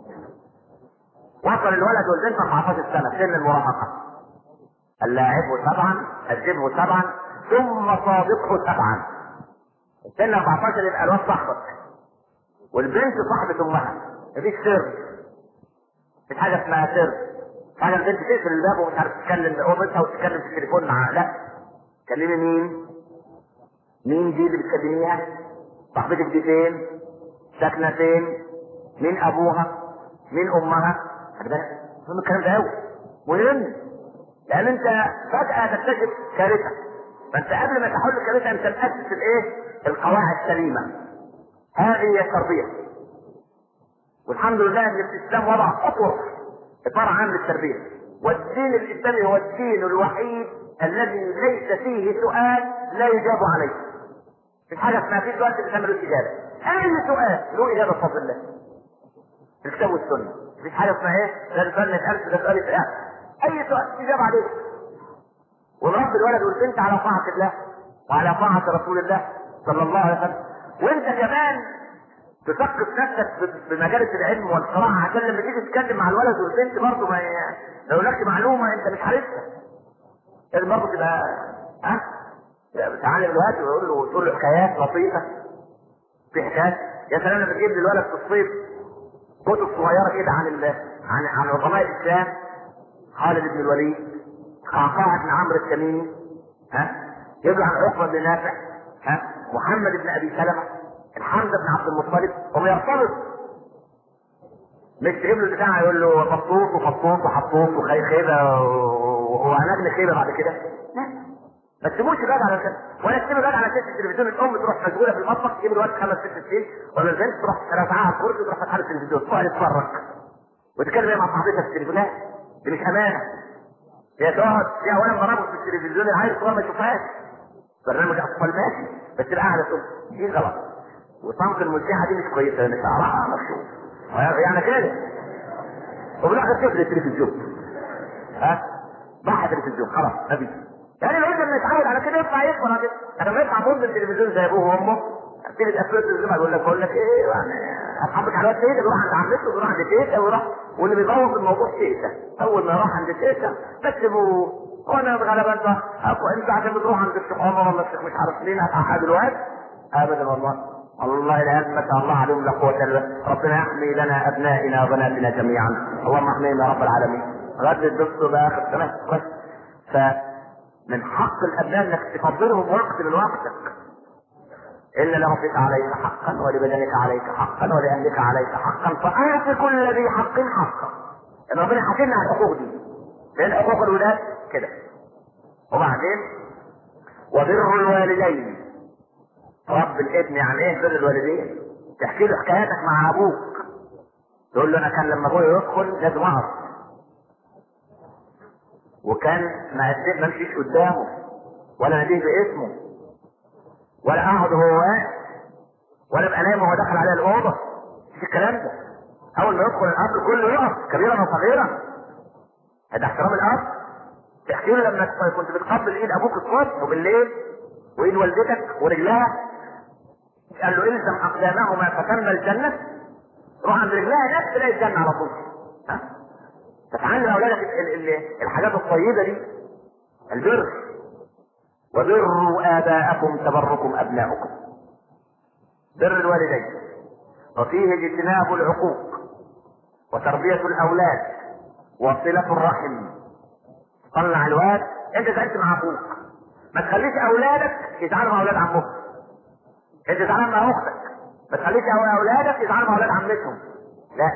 [SPEAKER 1] وصل الولد والبنت 14 سنة سن المراهقة. اللاعبه 7 أجبه 7 ثم صادقه 7. سن 14 يبقى الواد صاحبك والبنت صاحبة امها. مفيش سر، مفيش حاجة اسمها سر. حاجة البنت تقفل الباب ومش عارف تتكلم بأمتها وتتكلم في التليفون معاها، لا. تكلمي مين؟ مين دي اللي بتكلميها؟ صاحبتك دي فين؟ ساكنة فين؟ مين أبوها؟ مين أمها؟ مهم الكلام ده أوي مهم، لأن أنت فجأة تكتشف كارثة. فأنت قبل ما تحل الكارثة أنت تأسس القواعد السليمة. هذه هي التربية. والحمد لله أن الإسلام وضع إطار عام للتربية. والدين الإسلامي هو الدين الوحيد الذي ليس فيه سؤال لا يجاب عليه. مش حاجة اسمها في سؤال في الإسلام له إجابة. أي سؤال له إجابة بفضل الله. الكتاب والسنة. مفيش حاجة اسمها إيه؟ ده سؤال يتقال ده سؤال يتقال. أي سؤال إجابة عليه. ونربي الولد والبنت على طاعة الله وعلى طاعة رسول الله صلى الله عليه وسلم. وأنت كمان تثقف نفسك بمجالس العلم والقراءة عشان لما تيجي تتكلم مع الولد والبنت برضه ما لو لكش معلومة أنت مش عارفها. لازم برضه تبقى تعالى الوقت ويقول له تقول له حكايات لطيفه. في حكايات يا سلام لما تجيب للولد في الصيف كتب صغيره كده عن عظماء الاسلام. خالد بن الوليد، قعقاع بن عمرو التميمي، يدعو عن عقبه بن نافع، محمد بن ابي سلمه، الحمزه بن عبد المطلب. هم يرتبط مش تجيب له البتاع يقول له فطوط وفطوط وحطوط وخيبه وهنجل خيبه بعد كده. لا ما تسيبوش الواد على كده، ولا تسيب الواد على شاشه التلفزيون. الام تروح مشغوله في المطبخ تجيب الواد 5 6 سنين، ولا البنت تروح رافعاها على الكرسي وتروح فاتحه التلفزيون تقعد تتفرج وتتكلم مع صاحبتها في التليفون. لا دي مش امانه. هي تقعد هي اولا برامج في التلفزيون العيل الصغير ما يشوفهاش، برنامج اطفال ماشي بس تبقى قاعده تقول دي غلط وصمت المذيعه دي مش كويسه لان شعرها مكشوف يعني كده. وفي الاخر تقفل التلفزيون ضحى التلفزيون خلاص ما فيش. يعني لو انت متعود على كده يطلع يكبر كده. انا لما يطلع موز التلفزيون زي ابوه وامه تيجي تقفل التلفزيون يقول لك ايه يعني هتحبك على الواد تيتا يروح عند عمته ويروح عند تيتا ويروح واللي بيبوظ الموضوع تيتا. اول ما يروح عند تيتا بكتبوا وانا غالبا انت عشان بتروح عند الشيخ عمر ولا الشيخ مش عارف مين هتعقد الواد ابدا والله. الله الان ما شاء الله عليهم لا قوه الا بالله. ربنا يحمي لنا ابنائنا وبناتنا جميعا، اللهم احميهم يا رب العالمين. غد الدكتور بقى اخر سنه كويس. فمن حق الابناء انك تفضلهم وقت من وقتك. ان لربك عليك حقا ولبدنك عليك حقا ولاهلك عليك حقا فاعط كل ذي حق حقا. ان ربنا حكينا عن الحقوق دي، لان حقوق الولاد كده. وبعدين وبر الوالدين. رب الابن يعني ايه بر الوالدين؟ تحكي له حكاياتك مع ابوك، تقول له انا كان لما ابويا يدخل لازم اقف، وكان ما امشيش قدامه ولا ناديه باسمه ولا اقعد وهو واقف ولا ابقى نايم وهو دخل عليا الاوضه. مفيش الكلام ده. اول ما يدخل الاب كله يقف، كبيرا وصغيرا. هذا احترام الاب. تحكي له لما كنت بتقبل ايد ابوك الصبح وبالليل وايد والدتك ورجلها، قال له الزم اقدامهما فتم الجنه. روح عند رجلها هناك تلاقي الجنه على طول. ها؟ فتعلم اولادك الحاجات الطيبه دي، البر. وبروا اباءكم تبركم ابناؤكم. بر الوالدين وفيه اجتناب العقوق وتربيه الاولاد وصله الرحم. طلع الواد، انت زعلت مع ابوك ما تخليش اولادك يزعلوا مع اولاد عمك. انت زعلان مع اختك ما تخليش اولادك يزعلوا مع اولاد عمتهم. لا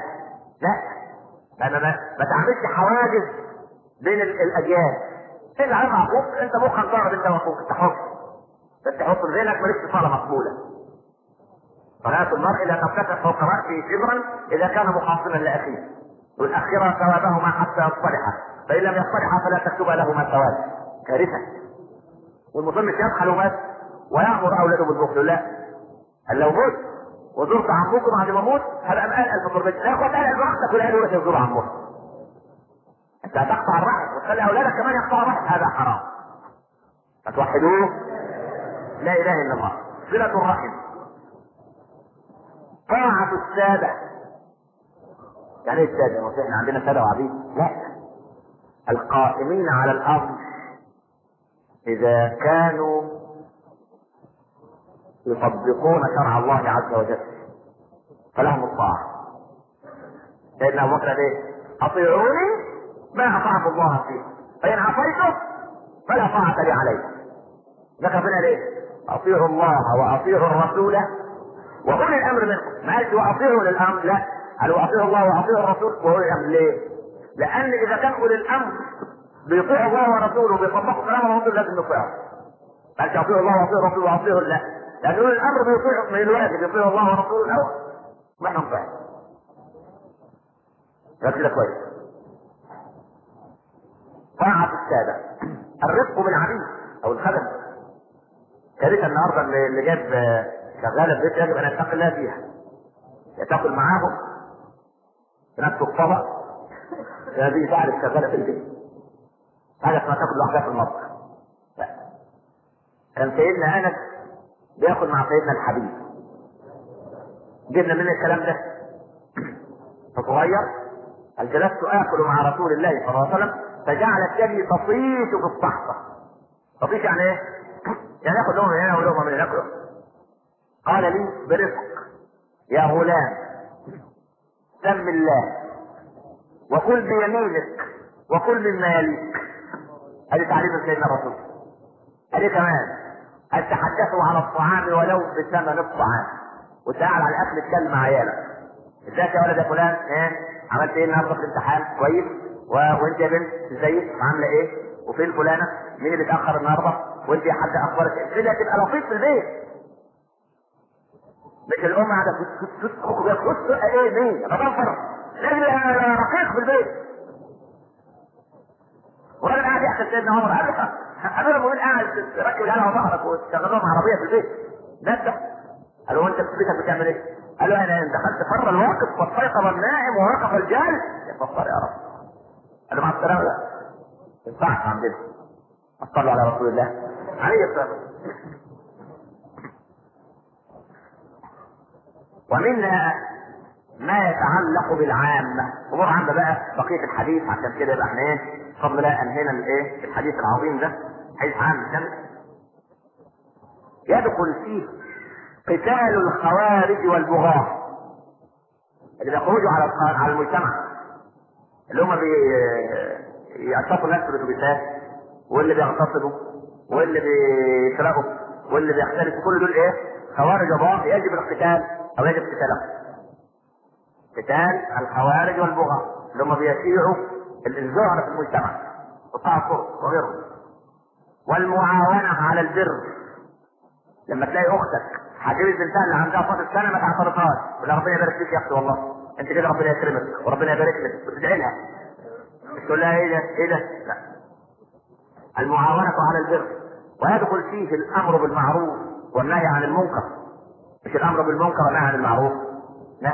[SPEAKER 1] ما تعملش حواجز بين الاجيال. انت زعلان مع اخوك، انت مخك ضارب انت واخوك، انت حر. بس تحط في ذهنك مالكش صلاه مقبوله. صلاه المرء لا ترتفع فوق راسه شبرا اذا كان مخاصما لاخيه. والاخره ثوابهما حتى يصطلحا، فان لم يصطلحا فلا تكتب لهما ثواب. كارثه. والمصلي مش يبخل وبس ويامر اولاده بالبخل، لا. قال لو مت وزرت عمكم بعد ما اموت هبقى مقلقل في تربتك. لا اخوات قلقل براحتك ولا يروح يزور عمك. انت هتقطع الرحم وتخلي اولادك كمان يقطعوا الرحم، هذا حرام. فتوحدوه لا اله الا الله. صلة الرحم. طاعة السادة. يعني ايه السادة؟ هو احنا عندنا سادة وعبيد؟ لا. القائمين على الارض اذا كانوا يطبقون شرع الله عز وجل فلهم الطاعة. سيدنا ابو بكر ليه؟ اطيعوني ما اطعت الله فيه فان عصيته فلا طاعة لي عليه. ذكر بنا ليه؟ اطيعوا الله واطيعوا الرسول واولي الامر منكم. ما قالش واطيعوا للامر، لا، قال واطيعوا الله واطيعوا الرسول واولي الامر. ليه؟ لان اذا كان اولي الامر بيطيعوا الله ورسوله وبيطبقوا كلام الرسول لازم نطيعه. ما قالش اطيعوا الله واطيعوا الرسول واطيعوا، لا، لان اولي الامر بيطيعوا من الواجب يطيعوا الله ورسوله الاول واحنا نطيع. ده كده كويس. طاعة السادة. الرفق بالعبيد او الخدم. كارثة النهارده اللي جاب شغالة في بيت يجب ان يتقي الله فيها. يتاكل معاهم بنفس الطبق هذه يساعد الشغالة في البيت. حاجة اسمها تاكل لوحدها في المطبخ. لا. كان سيدنا انس بياكل مع سيدنا الحبيب. جبنا من الكلام ده فصغير. قال جلست اكل مع رسول الله صلى الله عليه وسلم فجعلت يدي تطيش في الصحفة. تطيش يعني ايه؟ يعني ياخد لهم من هنا ولهم من هنا. قال لي برفق يا غلام سم الله وكل بيمينك وكل مما يليك. هذه تعليم سيدنا الرسول. هذه كمان أن تحدثوا على الطعام ولو بثمن الطعام. وتعال على الاكل اتكلم مع عيالك. ازيك يا ولد يا فلان؟ ايه عملت ايه النهارده في الامتحان؟ كويس. وانت يا بنت ازيك؟ عامله ايه؟ وفين فلانه؟ مين اللي اتاخر النهارده؟ وانت يا حاجه اخبارك ايه؟ كده تبقى لطيف في البيت. مش الام قاعده تسرق ايه مين؟ بطفر. لازم يبقى رقيق في البيت. وانا قاعد يحكي سيدنا عمر امير المؤمنين قاعد تركب على ظهرك وتشغل لهم عربيه في البيت. ده قال له انت في بيتك بتعمل ايه؟ قال له انا دخلت فر الواقف واستيقظ النائم ووقف الجالس. يا فطر يا رب. قال له مع السلامه. لا الصح عندنا. صلوا على رسول الله عليه الصلاه والسلام. ومنها ما يتعلق بالعامة. امور عامة بقى بقية الحديث. عشان كده يبقى احنا ايه بفضل الله انهينا الايه الحديث العظيم ده. حديث عام كامل يدخل فيه قتال الخوارج والبغاة اللي بيخرجوا على المجتمع، اللي هم بيعتصوا الناس في الاتوبيسات، واللي بيغتصبوا، واللي بيسرقوا، واللي بيختلفوا، كل دول ايه؟ خوارج وبغاة. يجب القتال او يجب قتالهم. قتال الخوارج والبغاة اللي هم بيشيعوا الزهر في المجتمع، قطاع الطرق وغيرهم. والمعاونة على البر، لما تلاقي اختك حجيب البنتان اللي عندها فاضل سنه ما تعترضهاش، ولا ربنا يبارك فيك يا اختي والله انت كده ربنا يكرمك وربنا يبارك لك، وتدعي لها مش تقول لها ايه ده ايه ده، لا. المعاونة على البر، ويدخل فيه الامر بالمعروف والنهي عن المنكر، مش الامر بالمنكر والنهي عن المعروف، لا.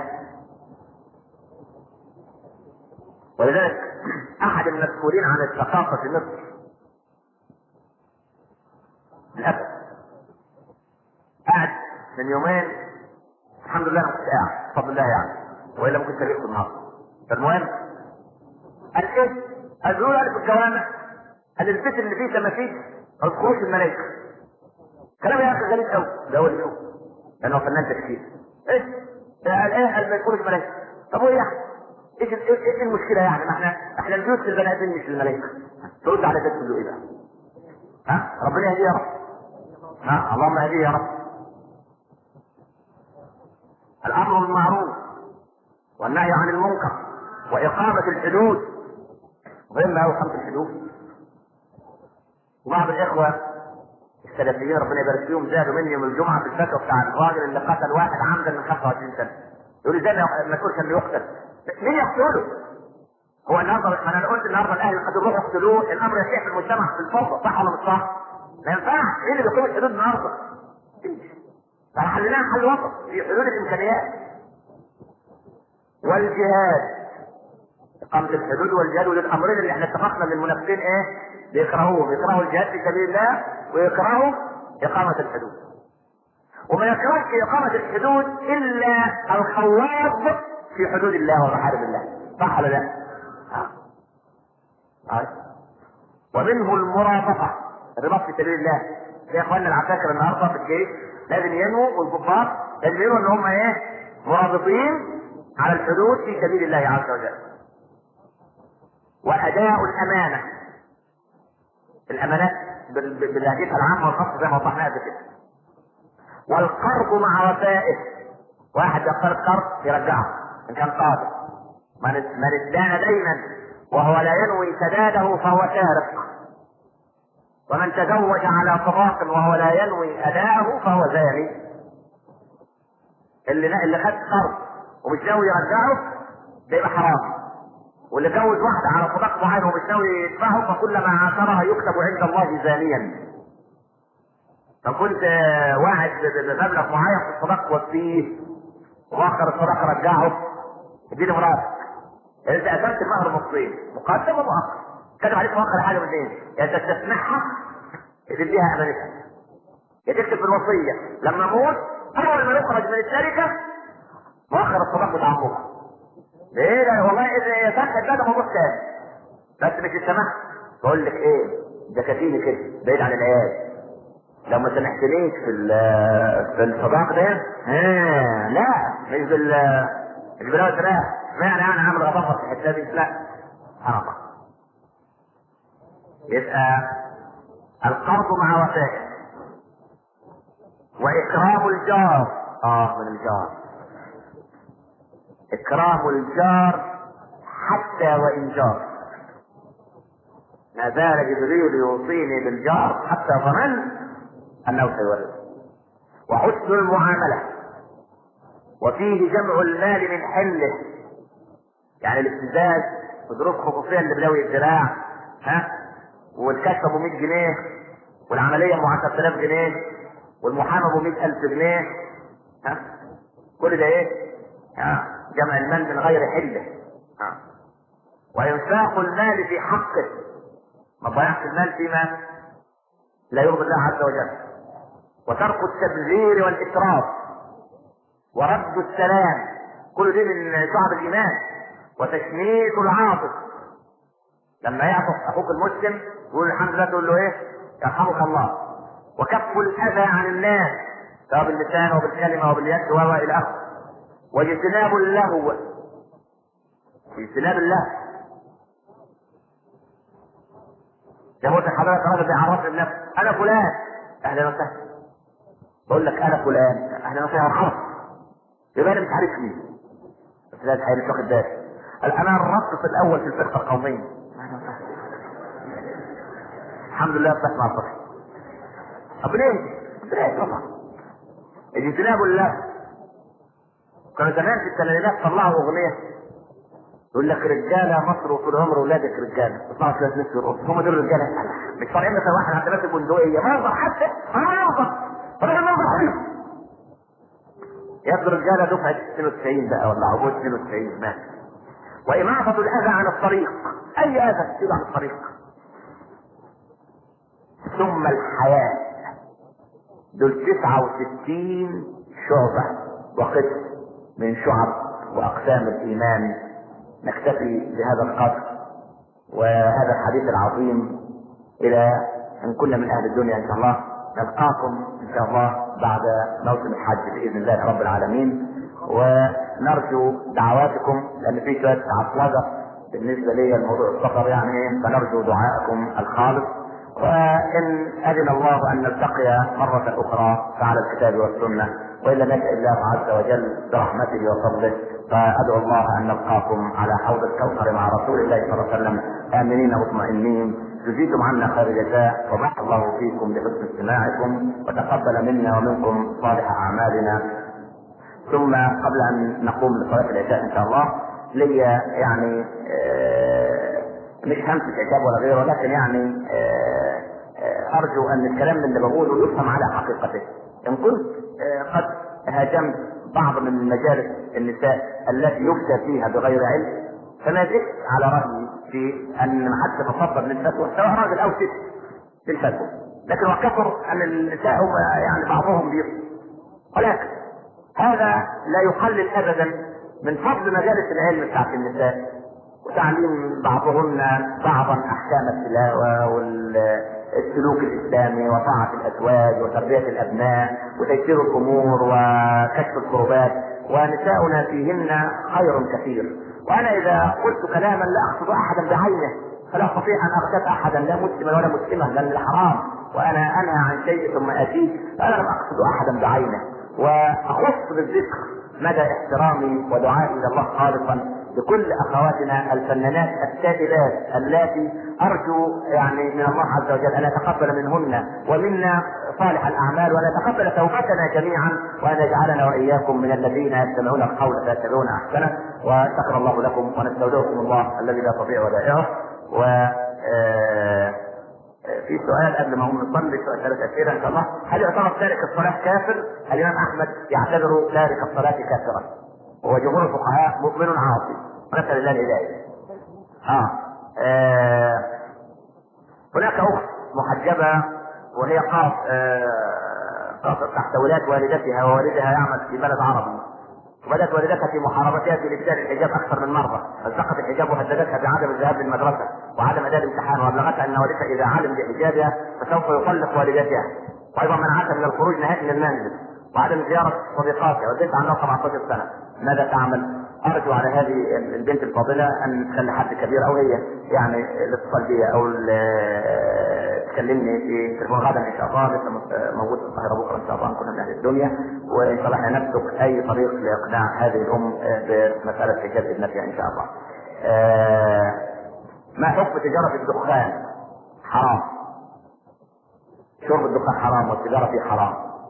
[SPEAKER 1] ولذلك احد المسؤولين عن الثقافه في مصر للاسف قاعد من يومين، الحمد لله انا كنت قاعد بفضل الله يعني، والا ممكن تاريخ النهارده. فالمهم قال ايه؟ قالوا لي في الجوامع قال البيت اللي فيه تماثيل ما تدخلوش الملائكه. كلام يا اخي غريب قوي، ده هو اليوم لانه فنان تفكير. ايه؟ قال ايه؟ قال ما يدخلوش الملائكه. طب وايه يعني؟ ايه المشكله يعني؟ ما احنا البيوت للبني ادمين مش للملائكه. ترد على ده تقول له ايه بقى؟ ها؟ ربنا يهديه يا رب. ها؟ اللهم اهديه يا رب. الامر بالمعروف والنهي عن المنكر واقامه الحدود، مهمه قوي اقامه الحدود. وبعض الاخوه السلفيين ربنا يبارك فيهم زادوا مني يوم الجمعه في الفتوى بتاع الراجل اللي قتل واحد عمدا من 25 سنه. يقول ازاي ما يكونش اللي يقتل؟ مين يقتله؟ هو النهارده انا قلت النهارده الاهل قد يروحوا يقتلوه، الامر يسيح في المجتمع في الفوضى، صح ولا مش صح؟ ما ينفعش. مين اللي بيقيم الحدود النهارده؟ فحلناها حل وسط في حدود الامكانيات. والجهاد، اقامه الحدود والجهاد، ودول الامرين اللي احنا اتفقنا ان المنافقين ايه؟ بيكرهوهم، يكرهوا الجهاد في سبيل الله ويكرهوا اقامه الحدود. وما يكرهش في اقامه الحدود الا الخواض في حدود الله ومحارم الله، صح ولا لا؟ ومنه المرافقه، الرباط في سبيل الله. يا اخواننا العساكر النهارده في الجيش لازم ينووا، والكفار لازم ينووا ان هم ايه؟ مرابطين على الحدود في سبيل الله عز وجل. واداء الامانه، الامانات باللهجتها العامه والخاصه زي ما وضحنا قبل كده. والقرض مع وفائه، واحد يقترض قرض يرجعه ان كان قادر. من ادان دينا وهو لا ينوي سداده فهو سارق، ومن تزوج على طلاق وهو لا ينوي اداءه فهو زاني. اللي خد قرض ومش ناوي يرجعه ده يبقى حرام، واللي جوز واحده على طلاق معين ومش ناوي يدفعه فكلما عاشرها يكتب عند الله زانيا. فكنت واحد بمبلغ معين في الصداق وفيه واخر الصداق رجعه، اديني مرافق. انت قسمت المهر نصين، مقدم ومؤخر، كتب عليك مؤخر حاجه من اثنين، يا انت تسمعها تديها امانتها، يا تكتب في الوصيه لما اموت اول ما يخرج من الشركه مؤخر الصداق بتاع ابوك. ايه ده والله اذا صح ده موضوع تاني، بس مش السماح. بقول لك ايه، ده كفيلي كده بعيد عن العيال، لو ما سمحتليش في الصداق ده لا مش بالبلاوي الفراخ، اشمعنى يعني عامل غضبها في الحته دي؟ لا حرام. يبقى القرض مع وفائه، واكرام الجار. من الجار، اكرام الجار حتى وان جار. ما زال جبريل يوصيني بالجار حتى ظننت انه سيورث. وحسن المعامله، وفيه جمع المال من حله، يعني الابتزاز وظروف خصوصيه اللي بلوي الذراع والكشف ابو 100 جنيه والعمليه ب 10,000 جنيه والمحامي ابو 100,000 جنيه، كل ده ايه؟ جمع المال من غير حله. وانفاق المال في حقه، ما تضيعش المال فيما لا يرضي الله عز وجل. وترك التبذير والاسراف، ورد السلام، كل دي من شعب الايمان. وتشميت العاطف، لما يعطف اخوك المسلم يقول الحمد لله، تقول له ايه؟ يرحمك الله. وكف الاذى عن الناس، سواء باللسان وبالكلمه وباليد والى اخره. واجتناب اللغو، اجتناب اللغو. يقول لك حضرتك راجل بيعرفني بنفسه، انا فلان، اهلا وسهلا. بقول لك انا فلان، اهلا وسهلا، خلاص يبقى انا مش عارفني، بس لا الحقيقه مش واخد بالي. انا الربط في الاول في الفرقه القوميه، الحمد لله طلعت مع الفرقه. طب ليه طبعا اجتناب اللغو. كانوا زمان في الثمانينات طلعوا اغنيه يقول لك رجاله مصر وطول عمر ولادك رجاله، يطلعوا ثلاث ناس يرقصوا، هم دول الرجاله. مش طالعين مثلا واحد على ثلاث بندقيه منظر حتى، منظر حلو. يبدو الرجاله دفعه 92 بقى ولا عبود 92 مات. وإماطة الأذى عن الطريق، أي أذى تسيب عن الطريق. ثم الحياة، دول 69 شعبة وقسم من شعب وأقسام الإيمان. نكتفي بهذا القدر وهذا الحديث العظيم إلى أن كنا من أهل الدنيا إن شاء الله. نلقاكم إن شاء الله بعد موسم الحج بإذن الله رب العالمين، ونرجو دعواتكم لأن في شوية عطلجة بالنسبة لي الموضوع السفر يعني، فنرجو دعائكم الخالص. وإن أذن الله أن نلتقي مرة أخرى فعلى الكتاب والسنة، وإلا نشاء الله عز وجل برحمته وفضله فأدعو الله أن نلقاكم على حوض الكوثر مع رسول الله صلى الله عليه وسلم آمنين مطمئنين. جزيتم عنا خير جزاء، وبارك الله فيكم بحسن استماعكم، وتقبل منا ومنكم صالح أعمالنا. ثم قبل أن نقوم لصلاة العشاء إن شاء الله لي يعني مش همسة عتاب ولا غيره، ولكن يعني أرجو أن الكلام اللي بقوله يفهم على حقيقته. إن كنت قد هاجمت بعض من مجالس النساء التي يفتى فيها بغير علم، فما زلت على رأيي في أن ما حدش يتصدر للفتوى سواء راجل أو ست للفتوى، لكن وكثر أن النساء هم يعني بعضهم بيفتي، ولكن هذا لا يقلل أبدا من فضل مجالس العلم بتاعت النساء وتعليم بعضهن بعضا أحكام التلاوة والسلوك الإسلامي وطاعة الأزواج وتربية الأبناء وتيسير الأمور وكشف الكربات، ونساؤنا فيهن خير كثير. وأنا إذا قلت كلاما لا أقصد أحدا بعينه فلا أستطيع أن أغتاب أحدا لا مسلما ولا مسلمة، لأن الحرام وأنا أنهى عن شيء ثم أتيه، فأنا لم أقصد أحدا بعينه. وأخص بالذكر مدى احترامي ودعائي إلى الله خالصا لكل أخواتنا الفنانات السائلات اللاتي أرجو يعني من الله عز وجل أن يتقبل منهن ومنا صالح الأعمال، وأن يتقبل توبتنا جميعا، وأن يجعلنا وإياكم من الذين يستمعون القول فيتبعون أحسنه. وشكر الله لكم ونستودعكم الله الذي لا تضيع ودائعه. في سؤال قبل ما هم نصلي، سؤال ثلاث أسئلة إن شاء الله. هل يعتبر تارك الصلاة كافر؟ الإمام أحمد يعتبر تارك الصلاة كافرا، وجمهور الفقهاء مؤمن عاصي، ونسأل الله الهداية. هناك أخت محجبة وهي قاصر تحت ولاية والدتها، ووالدها يعمل في بلد عربي، وبدأت والدتها في محاربتها في لبسان الحجاب أكثر من مرة، فالتقت الحجاب وهددتها بعدم الذهاب للمدرسة وعدم أداء الامتحان، وأبلغتها أن والدتها إذا علم بحجابها فسوف يطلق والدتها، وأيضا منعتها من الخروج نهائيا من المنزل وعدم زيارة صديقاتها، والبنت عندها 17 سنة. ماذا تعمل؟ أرجو على هذه البنت الفاضلة أن تخلي حد كبير أو هي يعني الاتصال بي أو تكلمني في تليفون غدا إن شاء الله، لسه موجود في القاهرة بكرة إن شاء الله، نكون من أهل الدنيا، وإن شاء الله احنا نسلك أي طريق لإقناع هذه الأم بمسألة حجاب ابنتها إن شاء الله. ما حكم تجارة الدخان؟ حرام. شرب الدخان حرام والتجارة فيه حرام.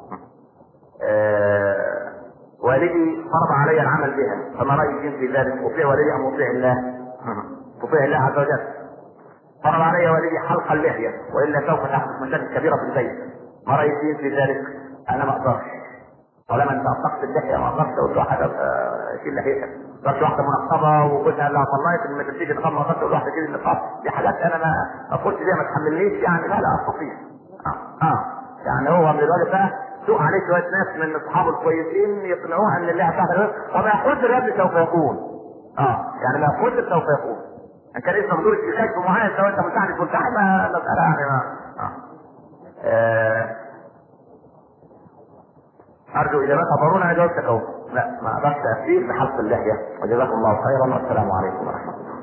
[SPEAKER 1] والدي فرض علي العمل بها، فما رأيي في ذلك؟ أطيع والدي أم أطيع الله؟ أطيع الله عز وجل. فرض علي والدي حلق اللحية، وإلا سوف تحدث مشاكل كبيرة في البيت، ما رأيي في ذلك؟ أنا ما أقدرش، طالما أنت أطلقت اللحية ما أقدرش أقول له واحد شيل لحيتك. قلت واحدة منقبة وقلتها لها طلعت لما تيجي تقام ما أقدرش أقول واحدة شيل النقاب، دي حاجات أنا ما قلت زي ما تحملنيش يعني، لا أستطيع. يعني هو من الواجب بقى سوق عليه شوية ناس من أصحابه الكويسين يقنعوها أن اللحية بتاعتها، وما قدر يا ابني سوف يكون. يعني ما قدر سوف يكون. ان كان اسمه مدير الشيخ معين لو انت مساعد كنت حاجه مساله يعني ارجو اجابتها ضروري. انا جاوبتك اهو. لا ما اقدرش افيد بحلق اللحيه. وجزاكم الله خيرا والسلام عليكم ورحمه الله.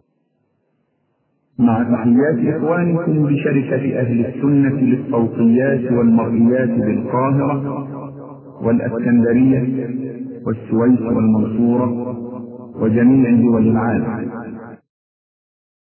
[SPEAKER 2] مع تحيات إخوانكم بشركة أهل السنة للصوتيات والمرئيات بالقاهرة والإسكندرية والسويس والمنصورة وجميع دول العالم.